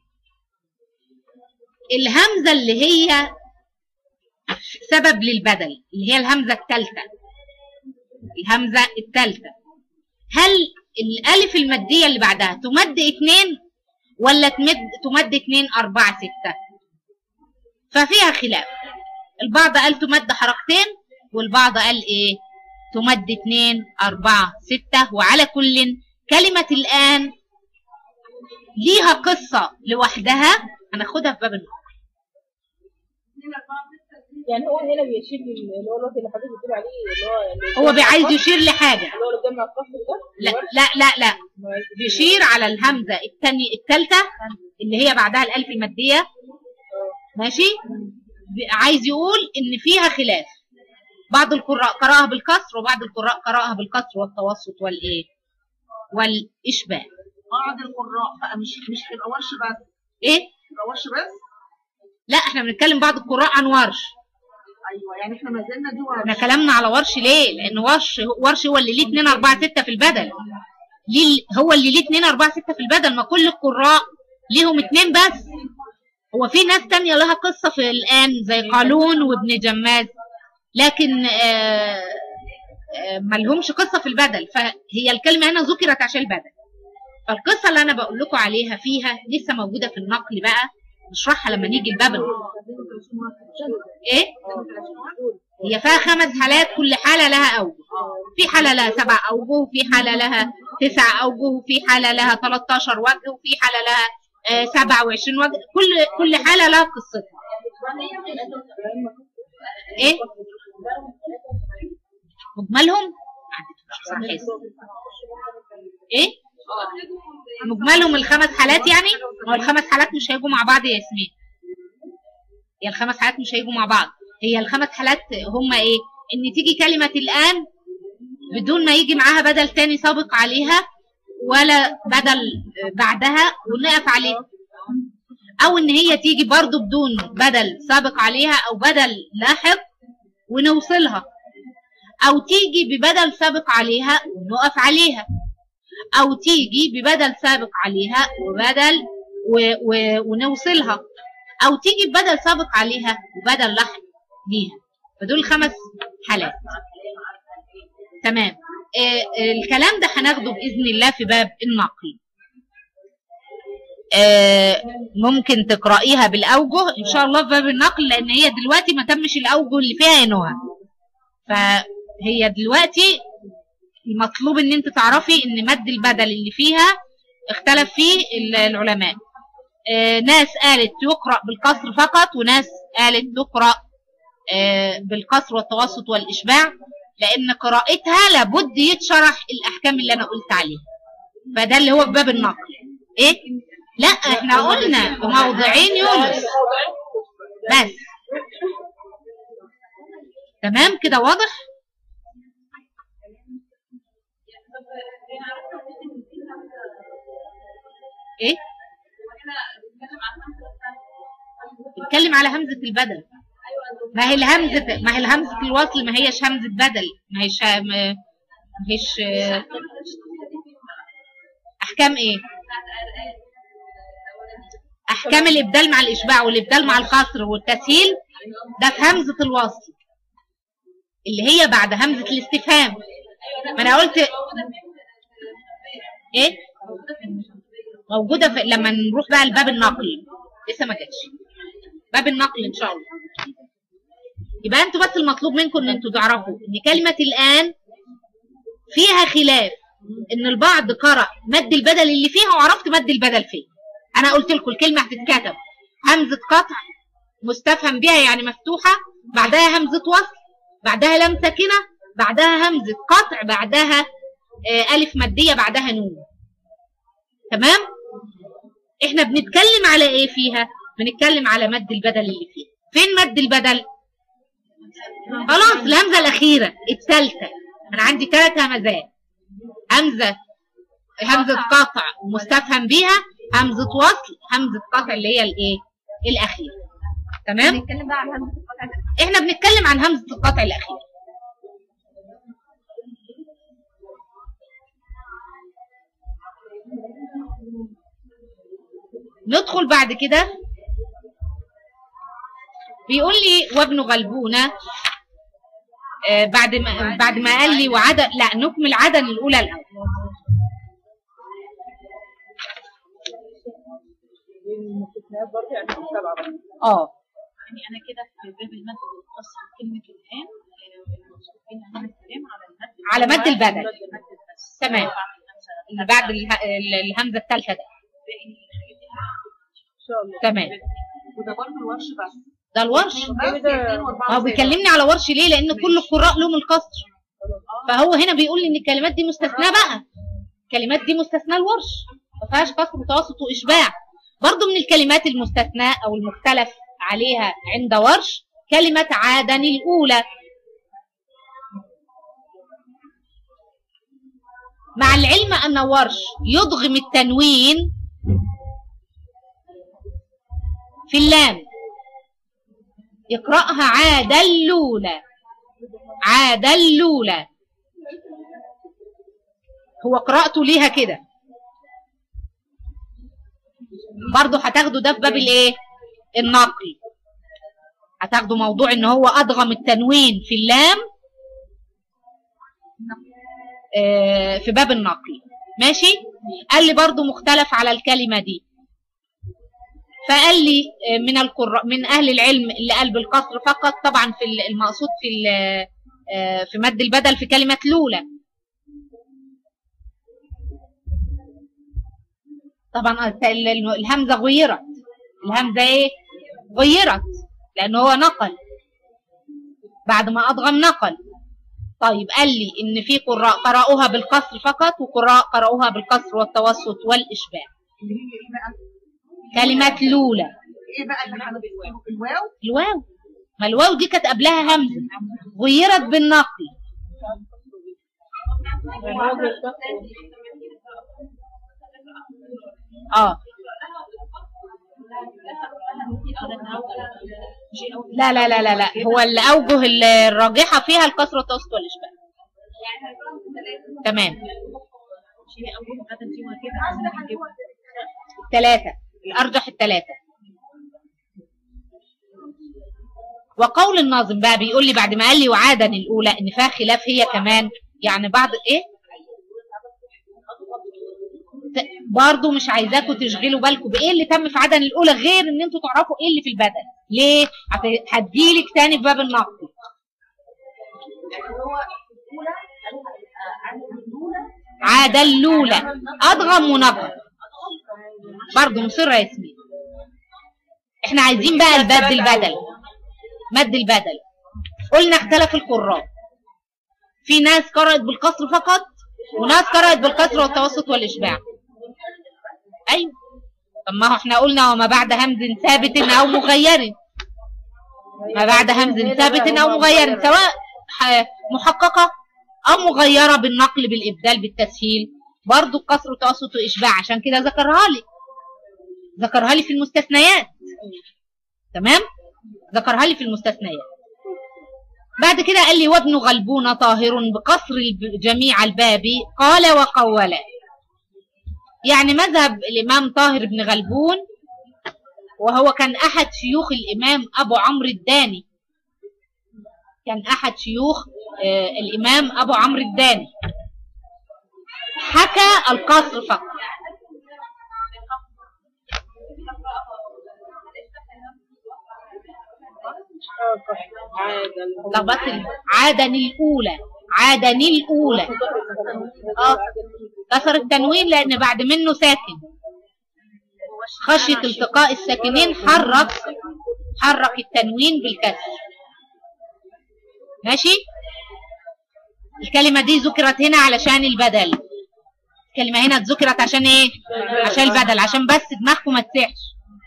الهمزه اللي هي سبب للبدل اللي هي الهمزه الثالثه، الهمزه الثالثه، هل الالف الماديه اللي بعدها تمد 2 ولا تمد 2 4 6؟ ففيها خلاف. البعض قال تمد حركتين، والبعض قال ايه؟ تمد 2 4 6. وعلى كل كلمه الان ليها قصه لوحدها هناخدها في باب النقل. يعني هو هنا بيشير اللي هو الوقت اللي حضرتك بتقول عليه، اللي هو عايز يشير لحاجه. اللي هو اللي قدام الفصل ده؟ لا بيشير على الهمزه الثالثه اللي هي بعدها الالف الماديه. ماشي. عايز يقول ان فيها خلاف، بعض القراء قراها بالكسر وبعض القراء قراها بالكسر والتوسط والايه والاشباع. بعض القراء بقى مش هيبقى ورش بس. ايه؟ يبقى ورش بس؟ لا احنا بنتكلم بعض القراء عن ورش. ايوه يعني احنا ما زلنا دي ورش. احنا كلامنا على ورش ليه؟ لان ورش هو اللي ليه 2 4 6 في البدل. هو اللي ليه 2 4 6 في البدل، ما كل القراء ليهم 2 بس. هو في ناس تانية لها قصة في الآن زي قالون وابن جماز، لكن ما لهمش قصة في البدل. فهي الكلمة هنا ذكرت عشان البدل. فالقصة اللي أنا بقول لكم عليها فيها لسه موجودة في النقل بقى، نشرحها لما نيجي الباب. ايه؟ هي فيها 5 حالات، كل حالة لها أوجه. في حالة لها 7 أوجه، وفي حالة لها 9 أوجه، وفي حالة لها 13 وجه، وفي حالة لها 27 وجه. كل حالة لها قصتها. ايه؟ مجملهم؟ ايه؟ مجملهم ال5 حالات يعني؟ هو ال5 حالات مش هيجوا مع بعض يا ياسمين. هي ال5 حالات مش هيجوا مع بعض. هي ال5 حالات هم ايه؟ ان تيجي كلمة الآن بدون ما يجي معاها بدل تاني سابق عليها ولا بدل بعدها ونقف عليه، او ان هي تيجي برضو بدون بدل سابق عليها او بدل لاحق ونوصلها، او تيجي ببدل سابق عليها ونقف عليها، او تيجي ببدل سابق عليها وبدل ونوصلها، او تيجي ببدل سابق عليها وبدل لاحق ليها. فدول 5 حالات. تمام. الكلام ده هناخده بإذن الله في باب النقل. ممكن تقرأيها بالأوجه إن شاء الله في باب النقل، لأن هي دلوقتي ما تمش الأوجه اللي فيها يا نهى. فهي دلوقتي المطلوب ان انت تعرفي ان مد البدل اللي فيها اختلف فيه العلماء. ناس قالت يقرأ بالكسر فقط، وناس قالت تقرأ بالكسر والتوسط والإشباع، لأن قراءتها لابد يتشرح الأحكام اللي أنا قلت عليها. فده اللي هو باب النقل. إيه؟ لا إحنا قلنا بموضعين يونس بس. تمام كده واضح؟ إيه؟ بتكلم على همزة البدل. ما هي الهمزة الوصل ما هيش همزة بدل، ما هيش أحكام إيه؟ أحكام الإبدال مع الإشباع والإبدال مع القصر والتسهيل، ده في همزة الوصل اللي هي بعد همزة الاستفهام. ما أنا قلت إيه؟ موجودة لما نروح بقى لباب النقل، لسه ما جاتش باب النقل إن شاء الله. يبقى انتوا بس المطلوب منكم ان انتوا تعرفوا ان كلمة الآن فيها خلاف، ان البعض قرأ مد البدل اللي فيها وعرفت مد البدل فيه. انا قلت لكم الكلمة هتتكتب همزة قطع مستفهم بها يعني مفتوحة، بعدها همزة وصل، بعدها لام ساكنة، بعدها همزة قطع، بعدها ألف مادية، بعدها نون. تمام؟ احنا بنتكلم على ايه فيها؟ بنتكلم على مد البدل اللي فيها. فين مد البدل؟ خلاص الهمزة الأخيرة الثالثة. أنا عندي 3 همزات، همزة قطع مستفهم بيها، همزة وصل، همزة قطع اللي هي الإيه؟ الأخيرة. تمام؟ بنتكلم بقى عن همزة القطع. إحنا بنتكلم عن همزة القطع الأخيرة. ندخل بعد كده. بيقول لي وابن غلبونة بعد ما قال لي وعدن، لا نكمل عدن الأولى الأول. يعني أنا كده في باب المد والقصر كلمة الآن على مد البدل. تمام. اللي بعد الهمزة الثالثة ده. تمام. وده برضه الورش بس. ده الورش. هو بيكلمني على ورش ليه؟ لان كل القراء لهم القصر، فهو هنا بيقول لي ان الكلمات دي مستثناه بقى. الكلمات دي مستثناه الورش، ما فيهاش قصر وتوسط واشباع. برضو من الكلمات المستثناه او المختلف عليها عند ورش كلمه عادن الاولى، مع العلم ان ورش يضغم التنوين في اللام، يقرأها عادلولة. عادلولة هو قراءته ليها كده. برضو هتاخدوا ده في باب الايه؟ النقل. هتاخدوا موضوع ان هو ادغم التنوين في اللام في باب النقل. ماشي؟ قال لي برضو مختلف على الكلمة دي، فقال لي من أهل العلم اللي قال بالقصر فقط. طبعا في المقصود في مد البدل في كلمة لولى. طبعا الهمزة غيرت. الهمزة ايه؟ غيرت لأن هو نقل بعد ما أضغم نقل. طيب قال لي إن في قراء قرأوها بالقصر فقط، وقراء قرأوها بالقصر والتوسط والإشباع. كلمة لولى. ايه بقى اللي هنضيفه؟ الواو؟ الواو. ما الواو دي كانت قبلها همزة غيرت بالنقل. لا لا لا لا لا، هو الأوجه الراجحة فيها الكسر والتوسط والإشباع. تمام. 3 الأرجح 3. وقول الناظم بقى بيقول لي بعد ما قال لي وعادن الأولى إن فيها خلاف هي كمان، يعني بعض إيه؟ برضو مش عايزاكم تشغلوا بالكم بإيه اللي تم في عدن الأولى، غير إن أنتوا تعرفوا إيه اللي في البدل. ليه؟ هديلك تاني في باب النقل. عدلولة، أضغم ونقل برضه مصرة يا ياسمين. احنا عايزين بقى البدل، مد البدل. قلنا اختلف القراء، في ناس قرأت بالقصر فقط وناس قرأت بالكسر والتوسط والإشباع. أيوة، طب ما احنا قلنا وما بعد همز ثابت أو مغير، ما بعد همز ثابت أو مغير سواء محققة أو مغيرة بالنقل بالإبدال بالتسهيل، برضو القصر والتوسط والإشباع. عشان كده ذكرها لي في المستثنيات. تمام، ذكرها لي في المستثنيات. بعد كده قال لي وابن غلبون طاهر بقصر جميع الباب قال وقول. يعني مذهب الإمام طاهر بن غلبون، وهو كان أحد شيوخ الإمام أبو عمرو الداني، كان أحد شيوخ الإمام أبو عمرو الداني، حكى القصر فقط. عادني الأولى كسر التنوين لأن بعد منه ساكن، خشية التقاء الساكنين حرك التنوين بالكسر. ماشي، الكلمة دي ذكرت هنا علشان البدل، الكلمة هنا ذكرت عشان ايه؟ عشان البدل، عشان بس دماغكم ما تسيحش.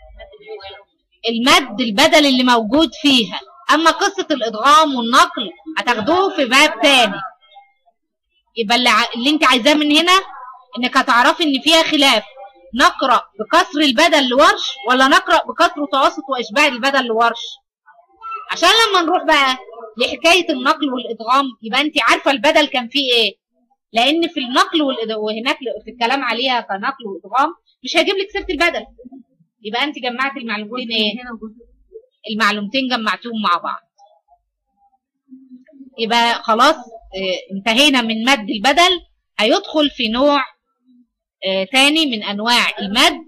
المد البدل اللي موجود فيها، اما قصة الادغام والنقل هتاخدوه في باب تاني. يبقى اللي انت عايزاه من هنا انك هتعرفي ان فيها خلاف، نقرأ بكسر البدل لورش ولا نقرأ بكسر وتوسط واشباع البدل لورش، عشان لما نروح بقى لحكاية النقل والادغام يبقى انت عارفة البدل كان فيه ايه. لان في النقل وهناك في الكلام عليها كنقل وادغام مش هيجيب لك سيرة البدل، يبقى انت جمعت المعلومتين ايه؟ المعلومتين جمعتهم مع بعض. يبقى خلاص انتهينا من مد البدل. هيدخل في نوع تاني من انواع المد،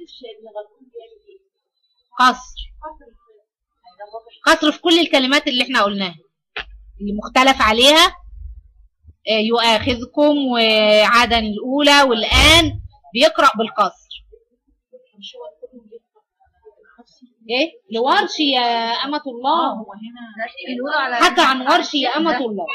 قصر في كل الكلمات اللي احنا قلناها اللي مختلف عليها، يؤاخذكم وعدن الاولى والان بيقرأ بالقصر. ايه لورش يا أمة الله، حكى عن ورش يا أمة الله.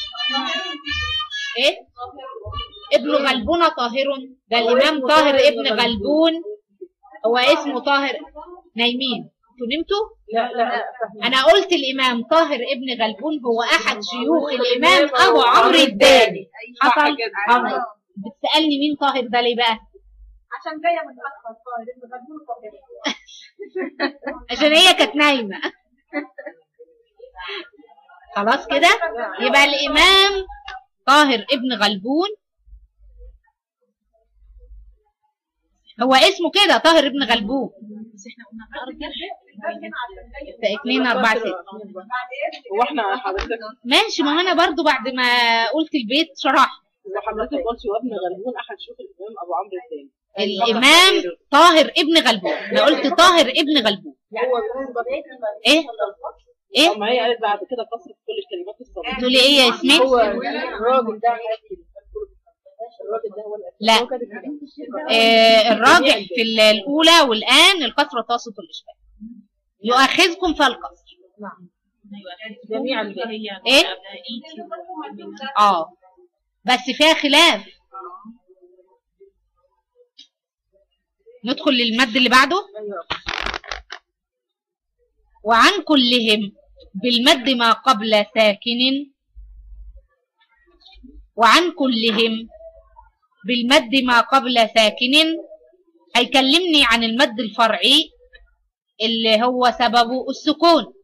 ايه ابن غلبون طاهر، ده الإمام طاهر ابن غلبون، هو اسمه طاهر. نايمين انتوا نمتوا؟ لا انا قلت الإمام طاهر ابن غلبون هو احد شيوخ الإمام أبو عمرو الداني. حصل بتسألني مين طاهر ده ليه بقى؟ عشان جايه من اكبر طاهر ابن غلبون طاهر عشان هي كانت نايمه. خلاص كده، يبقى الامام طاهر ابن غلبون هو اسمه كده طاهر ابن غلبون. بس احنا قلنا 2 4 6 هو احنا حضرتك ماشي. ما انا برضو بعد ما قلت البيت شرح. وحضرتك قلتي وابن غلبون احد شيوخ الامام ابو عمرو الداني. الامام طاهر ابن غلبون، انا قلت طاهر ابن غلبون. ايه ما هي قالت بعد كده قصر في كل الكلمات الصغيره. تقولي ايه يا ياسمين؟ هو الراجل ده لا الراجع في الاولى والان القصر والتوسط والاشباع. يؤاخذكم فالقصر جميع ايه بس فيها خلاف. ندخل للمد اللي بعده. وعن كلهم بالمد ما قبل ساكن، وعن كلهم بالمد ما قبل ساكن هيكلمني عن المد الفرعي اللي هو سببه السكون.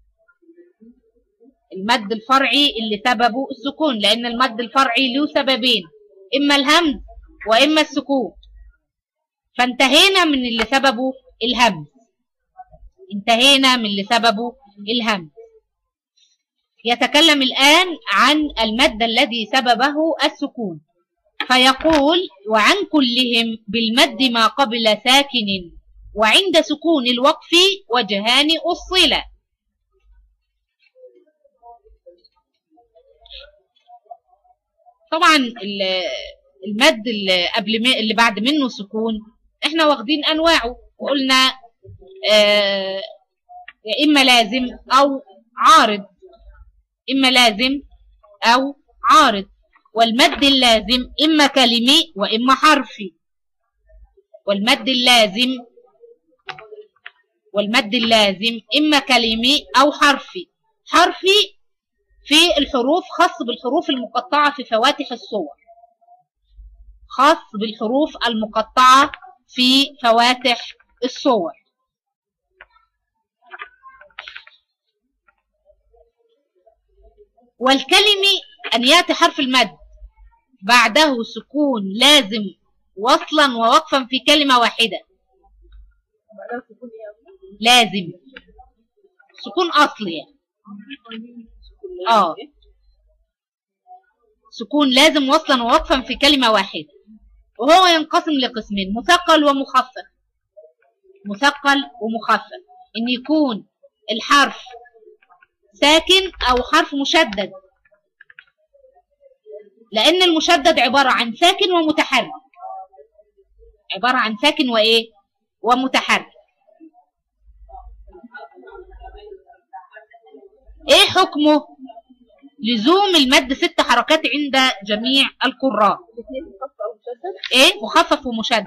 المد الفرعي اللي سببه السكون، لأن المد الفرعي له سببين، إما الهمز وإما السكون. فانتهينا من اللي سببه الهمز، انتهينا من اللي سببه الهمز. يتكلم الآن عن المد الذي سببه السكون، فيقول وعن كلهم بالمد ما قبل ساكن وعند سكون الوقف وجهان أصلا. طبعا المد اللي بعد منه سكون احنا واخدين انواعه وقلنا يا اما لازم او عارض، اما لازم او عارض. والمد اللازم اما كلمي واما حرفي. والمد اللازم اما كلمي او حرفي. حرفي في الحروف، خاص بالحروف المقطعة في فواتح الصور، خاص بالحروف المقطعة في فواتح الصور. والكلمي أن يأتي حرف المد بعده سكون لازم وصلا ووقفا في كلمة واحدة. لازم سكون أصلي سكون لازم وصلا ووقفا في كلمة واحدة. وهو ينقسم لقسمين: مثقل ومخفف. مثقل ومخفف إن يكون الحرف ساكن أو حرف مشدد، لأن المشدد عبارة عن ساكن ومتحرك، عبارة عن ساكن وإيه؟ ومتحرك. إيه حكمه؟ لزوم المد 6 حركات عند جميع القراء. إيه؟ مخفف ومشدد.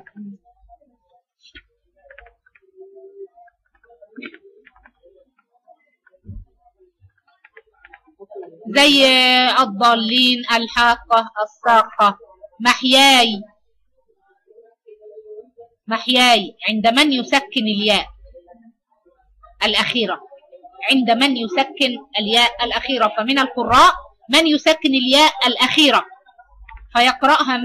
زي الضالين، الحاقة، الساقة، محياي. محياي عند من يسكن الياء الأخيرة، عند من يسكن الياء الأخيرة. فمن القراء من يسكن الياء الأخيرة فيقرأها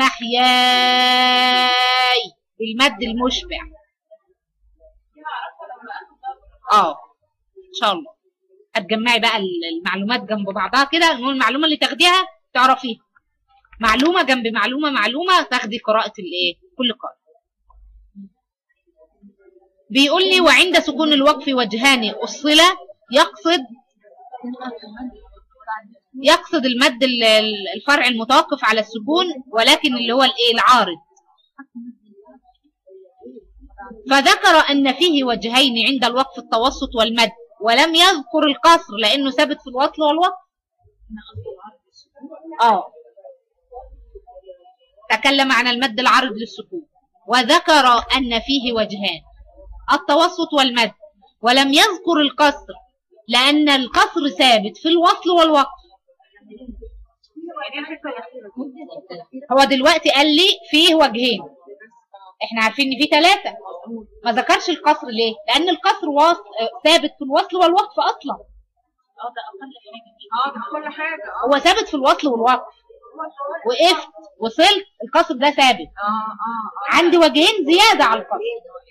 محياي بالمد المشبع. إن شاء الله هتجمعي بقى المعلومات جنب بعضها كده، نقول المعلومة اللي تاخديها تعرفيها، معلومة جنب معلومة معلومة، تاخدي قراءة الايه كل قراءة. بيقول لي: وعند سكون الوقف وجهان الصلة يقصد المد الفرع المتوقف على السكون، ولكن اللي هو الايه العارض. فذكر أن فيه وجهين عند الوقف: التوسط والمد، ولم يذكر القصر لأنه ثابت في الوصل والوقف. تكلم عن المد العارض للسكون وذكر أن فيه وجهان: التوسط والمد، ولم يذكر القصر لأن القصر ثابت في الوصل والوقف. هو دلوقتي قال لي فيه وجهين، احنا عارفين ان فيه 3، ما ذكرش القصر ليه؟ لأن القصر ثابت في الوصل والوقف أصلا. ده أقل حاجة. هو ثابت في الوصل والوقف، وقفت وصلت القصر ده ثابت. عندي وجهين زيادة على القصر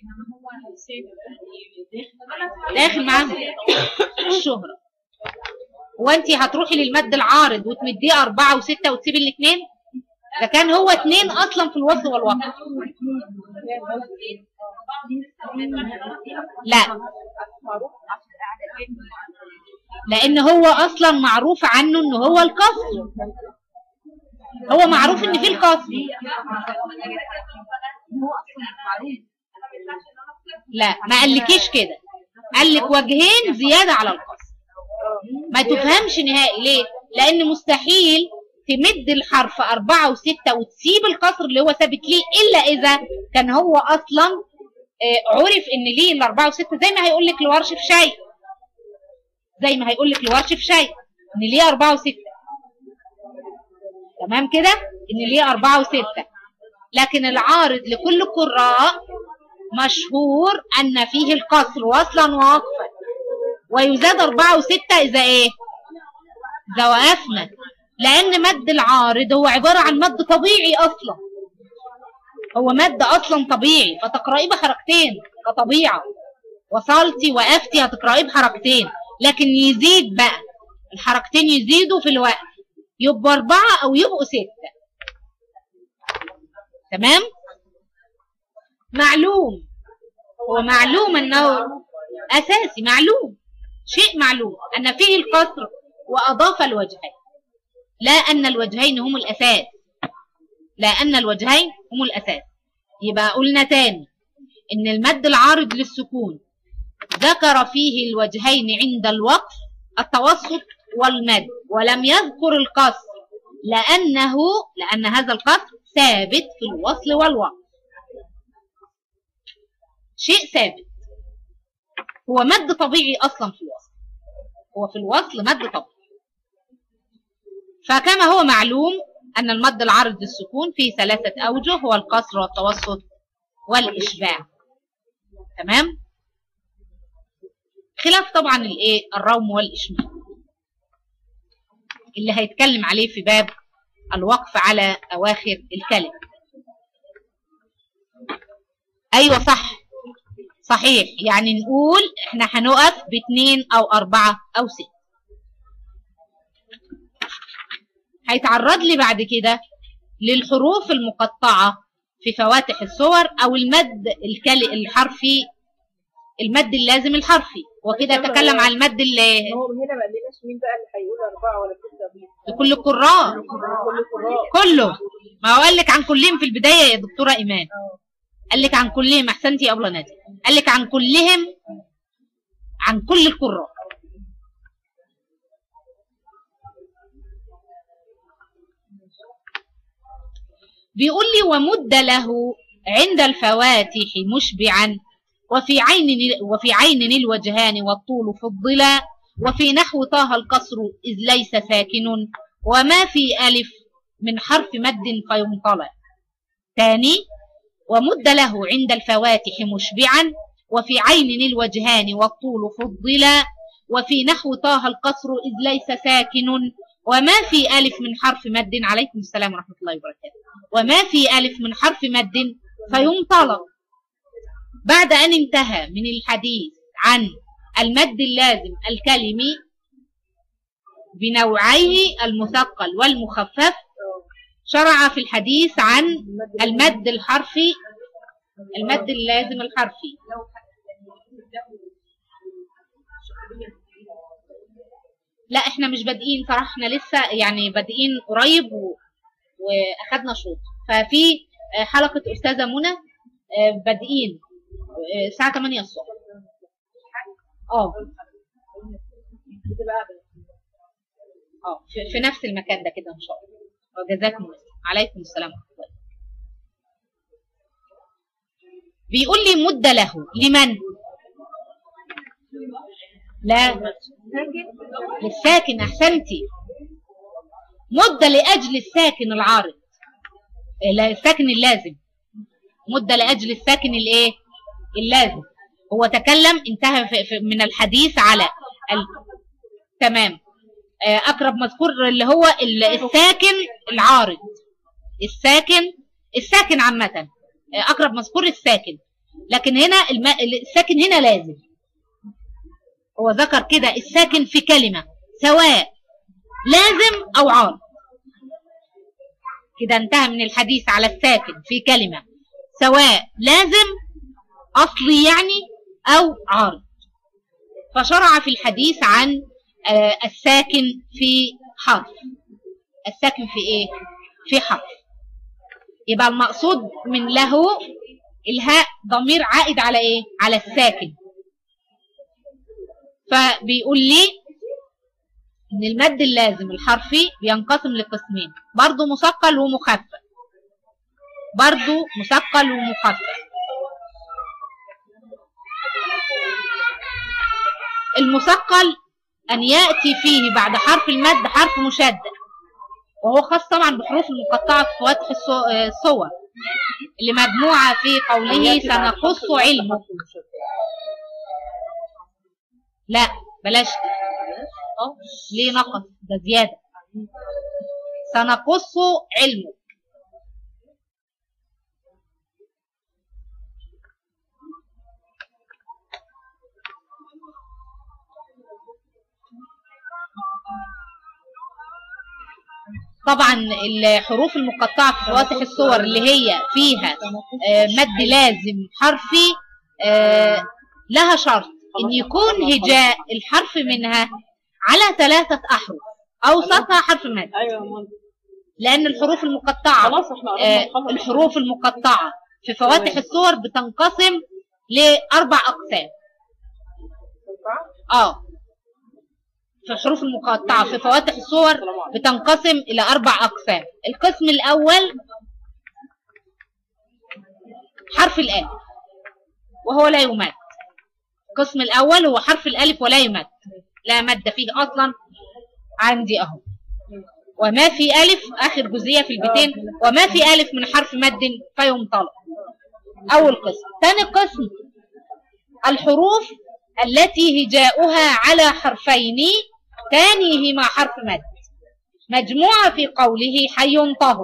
داخل معاهم الشهرة. وانتي هتروحي للمد العارض وتمديه 4 و6 وتسيبي الاثنين؟ ده كان هو 2 أصلا في الوصل والوقف. لا، لأن هو أصلا معروف عنه إن هو القصر، هو معروف إن فيه القصر. لا، ما قالكيش كده، قالك وجهين زيادة على القصر. ما تفهمش نهائي ليه؟ لأن مستحيل تمد الحرف 4 و6 وتسيب القصر اللي هو ثابت ليه، إلا إذا كان هو أصلا عرف إن ليه 4 و6، زي ما هيقول لك لورش في شيء، زي ما هيقول لك لورش في شيء إن ليه 4 و6. تمام كده؟ إن ليه 4 و6. لكن العارض لكل القراء مشهور أن فيه القصر وصلا ووقفا، ويزاد 4 و6 إذا إيه؟ إذا وقفنا، لأن مد العارض هو عبارة عن مد طبيعي أصلا، هو مد أصلا طبيعي، فتقرأيه بحركتين كطبيعة. وصلتي وقفتي هتقرأيه بحركتين، لكن يزيد بقى الحركتين، يزيدوا في الوقت، يبقوا 4 أو يبقوا 6. تمام؟ معلوم، هو معلوم أنه أساسي، معلوم، شيء معلوم أن فيه القصر وأضاف الوجهين، لا أن الوجهين هم الأساس، لأن الوجهين هم الأساس. يبقى قلنا تاني إن المد العارض للسكون ذكر فيه الوجهين عند الوقف، التوسط والمد، ولم يذكر القصر لأن هذا القصر ثابت في الوصل والوقف، شيء ثابت، هو مد طبيعي أصلا في الوصل، هو في الوصل مد طبيعي. فكما هو معلوم أن المد العارض للسكون فيه 3 أوجه، هو القصر والتوسط والإشباع. تمام؟ خلاف طبعا الايه الروم والإشمام اللي هيتكلم عليه في باب الوقف على أواخر الكلمة. أيوة صحيح، يعني نقول احنا هنقف ب2 أو 4 أو 6. هيتعرض لي بعد كده للحروف المقطعة في فواتح الصور أو المد الحرفي، المد اللازم الحرفي، وكده تكلم عن المد اللي هو هنا ما قالناش مين بقى اللي هيقول 4 ولا 6. لكل القراء كله، ما هو قال لك عن كلهم في البداية يا دكتورة إيمان، قال لك عن كلهم. أحسنتي يا أبلة نادية، قال لك عن كلهم، عن كل القراء. بيقول لي ومد له عند الفواتح مشبعا، وفي عين الوجهان والطول فضلا، وفي نحو طه القصر إذ ليس ساكن، وما في ألف من حرف مد فيمطلع. تاني، ومد له عند الفواتح مشبعا، وفي عين الوجهان والطول فضلا، وفي نحو طه القصر إذ ليس ساكن، وما في ألف من حرف مد. عليكم السلام ورحمة الله وبركاته. وما في ألف من حرف مد فيمطلع. بعد أن انتهى من الحديث عن المد اللازم الكلمي بنوعيه المثقل والمخفف، شرع في الحديث عن المد الحرفي، المد اللازم الحرفي. لا احنا مش بادئين صراحة، احنا لسه يعني بادئين قريب واخدنا شوط. ففي حلقة أستاذة منى بادئين الساعة 8 الصبح. في نفس المكان ده كده ان شاء الله. وجزاكم الله. عليكم السلام ورحمة الله. بيقول لي مد له لمن؟ لا للساكن. احسنتي. مد لأجل الساكن العارض، الساكن اللازم. مد لأجل الساكن الايه اللازم. هو تكلم، انتهى من الحديث على تمام. أقرب مذكور اللي هو الساكن العارض، الساكن عامة أقرب مذكور الساكن، لكن هنا الساكن هنا لازم. هو ذكر كده الساكن في كلمة سواء لازم أو عارض. كده انتهى من الحديث على الساكن في كلمة سواء لازم أصلي يعني أو عارض. فشرع في الحديث عن الساكن في حرف. الساكن في ايه؟ في حرف. يبقى المقصود من له الهاء ضمير عائد على ايه؟ على الساكن. فبيقول لي ان المد اللازم الحرفي بينقسم لقسمين، برضو مثقل ومخفف. المثقل أن يأتي فيه بعد حرف المد حرف مشدد، وهو خاص طبعا بحروف المقطعة في فواتح الصور اللي مجموعة في قوله سنقص علمك. لا بلاش ليه نقص ده زيادة. سنقص علمك. طبعا الحروف المقطعة في فواتح الصور اللي هي فيها مد لازم حرفي لها شرط ان يكون هجاء الحرف منها على 3 أحرف، اوسطها حرف مد. لان الحروف المقطعه الحروف المقطعه في فواتح الصور بتنقسم ل4 اقسام. في الحروف المقطعه في فواتح الصور بتنقسم الى 4 اقسام. القسم الاول حرف الالف وهو لا يمد. القسم الاول هو حرف الالف ولا يمد، لا مد فيه اصلا عندي اهو. وما في الف، اخر جزئيه في البيتين، وما في الف من حرف مد فينطلق. اول قسم. ثاني قسم الحروف التي هجاؤها على حرفين ثانيهما حرف مد، مجموعه في قوله حي طاهر.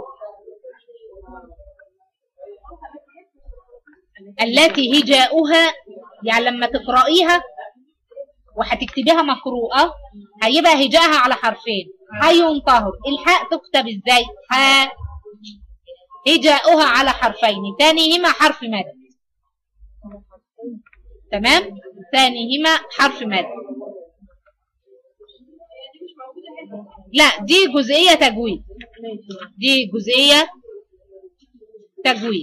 التي هجاؤها يعني لما تقرأيها وهتكتبيها مقروءة هيبقى هجاءها على حرفين، حي طاهر. الحاء تكتب ازاي؟ حاء. هجاؤها على حرفين ثانيهما حرف مد. تمام؟ ثانيهما حرف مد. لا دي جزئية تجويد، دي جزئية تجويد.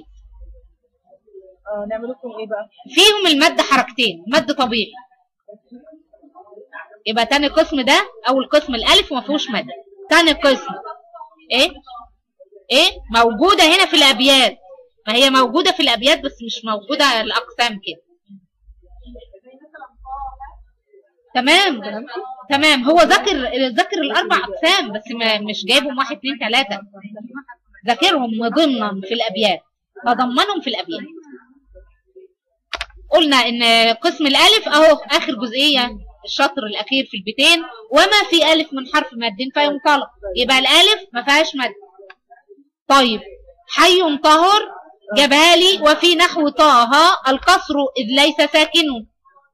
نعمل لكم ايه بقى؟ فيهم المد حركتين، مد طبيعي. يبقى تاني قسم ده اول قسم الالف وما فيهوش مد. تاني قسم ايه موجوده هنا في الابيات، ما هي موجوده في الابيات بس مش موجوده الاقسام كده. تمام هو ذكر الاربع اقسام بس مش جايبهم 1 2 3، ذاكرهم ضمنا في الابيات، تضمنهم في الابيات. قلنا ان قسم الالف اهو اخر جزئيه الشطر الاخير في البيتين، وما في الف من حرف مد فينطلق، يبقى الالف ما فيهاش مد. طيب حي طاهر جابها لي، وفي نحو طه القصر اذ ليس ساكن.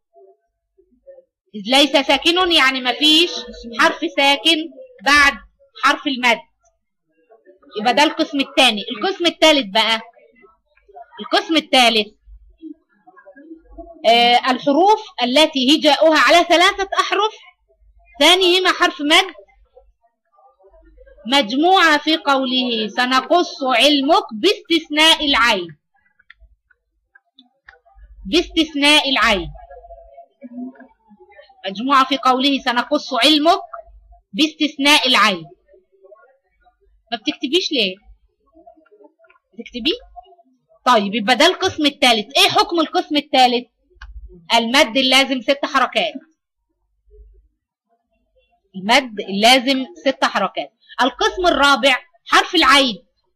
اذ ليس ساكن يعني ما فيش حرف ساكن بعد حرف المد، يبقى ده القسم الثاني. القسم الثالث بقى، القسم الثالث الحروف التي هجاؤها على 3 أحرف ثانيهما حرف مد، مجموعة في قوله سنقص علمك باستثناء العين. باستثناء العين، مجموعة في قوله سنقص علمك باستثناء العين. ما بتكتبيش ليه؟ بتكتبي؟ طيب يبقى ده القسم الثالث. ايه حكم القسم الثالث؟ المد اللازم 6 حركات. المد اللازم 6 حركات. القسم الرابع حرف العين.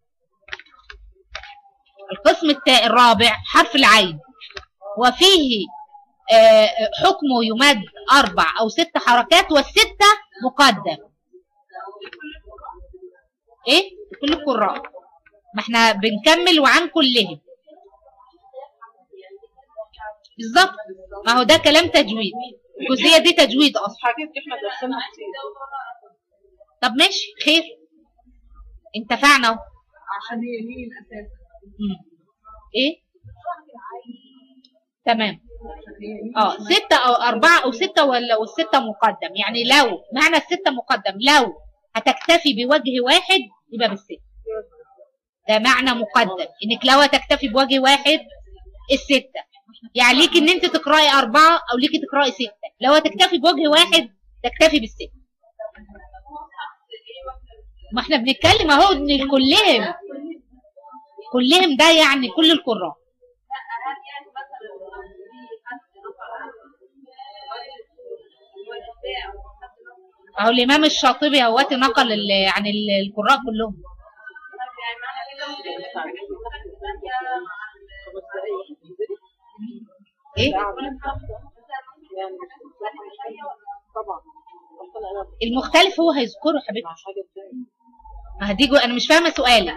القسم الرابع حرف العين، وفيه حكمه يمد 4 أو 6 حركات، والستة مقدم. ايه؟ كل القراء، ما احنا بنكمل وعن كلهم بالظبط. ما هو ده كلام تجويد، الجزئيه دي تجويد اصلا. حاجات احنا درسناها كتير. طب ماشي خير، انتفعنا اهو. عشان هي الاساس. ايه؟ تمام. 6 أو 4 أو 6 ولا والستة مقدم، يعني لو معنى الستة مقدم لو هتكتفي بوجه واحد يبقى بالستة. ده معنى مقدم، انك لو هتكتفي بوجه واحد الستة، يعني ليك ان انت تقرأي 4 او ليك تقرأي 6. لو هتكتفي بوجه واحد تكتفي بالستة. ما احنا بنتكلم اهو ان كلهم ده يعني كل القراء. اهو الامام الشاطبي اهوت نقل عن القراء كلهم. ايه؟ المختلف هو هيذكره حبيبتي. ما هديجو انا مش فاهمه سؤالي.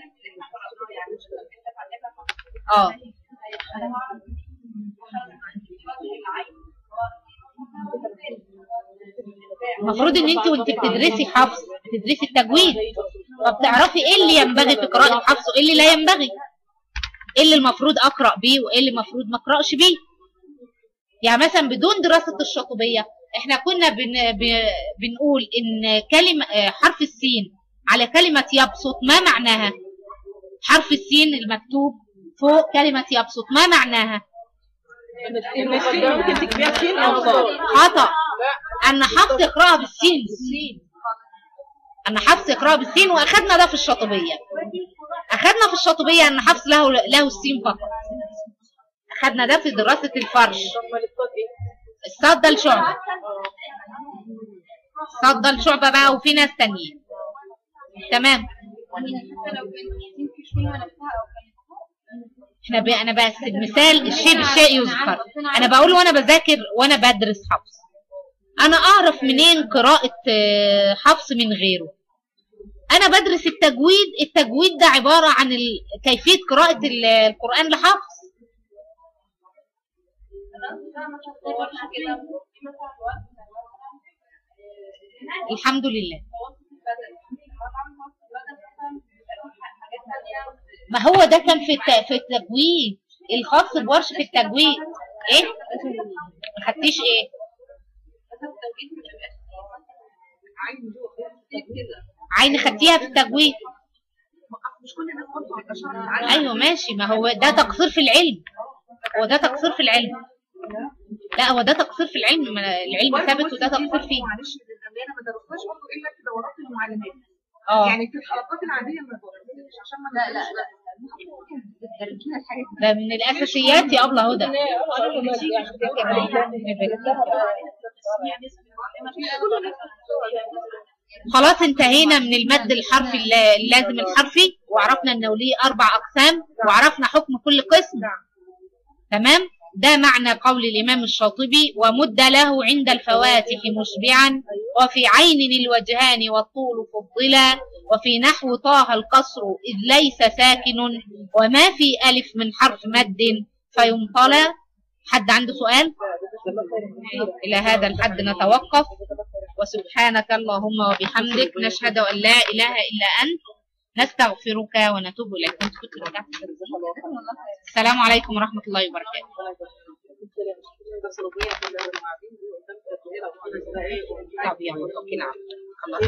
المفروض ان انت وانت بتدرسي حفظ بتدرسي التجويد، فبتعرفي ايه اللي ينبغي تقراي الحفظ وايه اللي لا ينبغي، ايه اللي المفروض اقرا بيه وايه اللي المفروض ما اقراش بيه. يعني مثلا بدون دراسه الشاطبيه احنا كنا بنقول ان كلمه حرف السين على كلمة يبسط، ما معناها؟ حرف السين المكتوب فوق كلمة يبسط ما معناها؟ ممكن تكتبيها سين او صاد. خطأ. أن حفص يقرأها بالسين. أن حفص يقرأها بالسين، وأخذنا ده في الشاطبية. أخذنا في الشاطبية أن حفص له السين فقط. أخذنا ده في دراسة الفرش. الصاد ده الشعبة. الصاد ده الشعبة بقى، وفي ناس تانيين. تمام. انا بس مثال الشيء بالشيء يذكر. انا بقول وانا بذاكر وانا بدرس حفص، انا اعرف منين قراءة حفص من غيره؟ انا بدرس التجويد. التجويد ده عبارة عن كيفية قراءة القرآن لحفص. الحمد لله. ما هو ده كان في التجويد الخاص بورش في التجويد. ايه ما خدتيش ايه؟ عين خدتيها في التجويد. ايوه ماشي، ما هو ده تقصير في العلم. هو ده تقصير في العلم. لا هو ده تقصير في العلم، العلم ثابت وده تقصير فيه. معلش للامانه ما درستهاش برضه الا في دورات المعلمات. يعني في الحلقات العاديه ما درستهاش عشان ما لا ده من الاساسيات يا ابله هدى. خلاص انتهينا من المد الحرفي اللازم الحرفي، وعرفنا انه ليه 4 اقسام، وعرفنا حكم كل قسم. تمام. ده معنى قول الإمام الشاطبي: ومد له عند الفواتح مشبعا، وفي عين الوجهان والطول فضلا، وفي نحو طه القصر إذ ليس ساكن، وما في ألف من حرف مد فيمطلى. حد عنده سؤال؟ إلى هذا الحد نتوقف. وسبحانك اللهم وبحمدك نشهد أن لا إله إلا أنت نستغفرك ونتوب إليك. السلام عليكم ورحمة الله وبركاته. طب يلا توكلنا على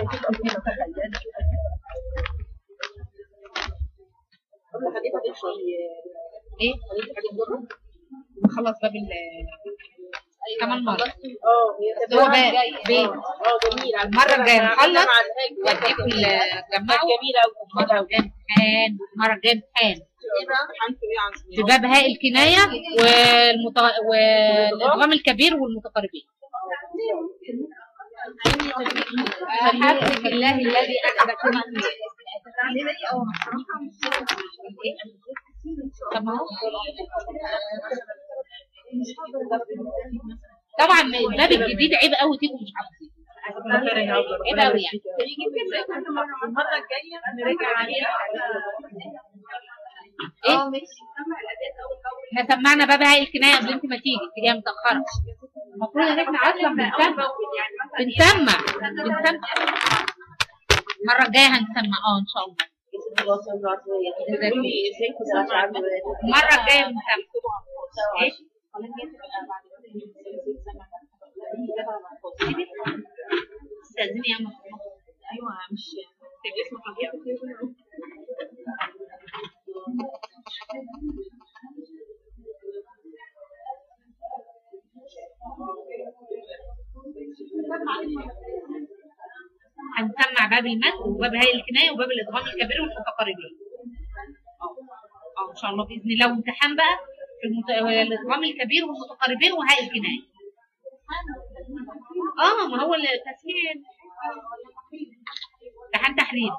ايه؟ خلاص باب كمان مرة. هو بيت المرة الجاية نخلص واديكم تجمعوا. المرة الجاية امتحان في باب هاء الكناية والإدغام الكبير والمتقاربين. حسبك الله الذي أعلمك. طبعا الباب الجديد عيب قوي تيجوا مش عارفين. عيب قوي يعني. المره الجايه نراجع عليها. ايه احنا سمعنا باب هاي الكنايه قبل انت ما تيجي جايه متاخره. المفروض ان احنا اصلا بنسمع. المره الجايه هنسمع ان شاء الله. المره الجايه بنسمع. ايه استاذني يا ماما. ايوه مش اسمه طبيعي. هنسمع باب المد وباب هاء الكنايه وباب الادغام الكبير والمتقاربين. ان شاء الله باذن الله. وامتحان بقى في الادغام الكبير والمتقاربين وهاء الكنايه. ما هو التسميع امتحان تحرير.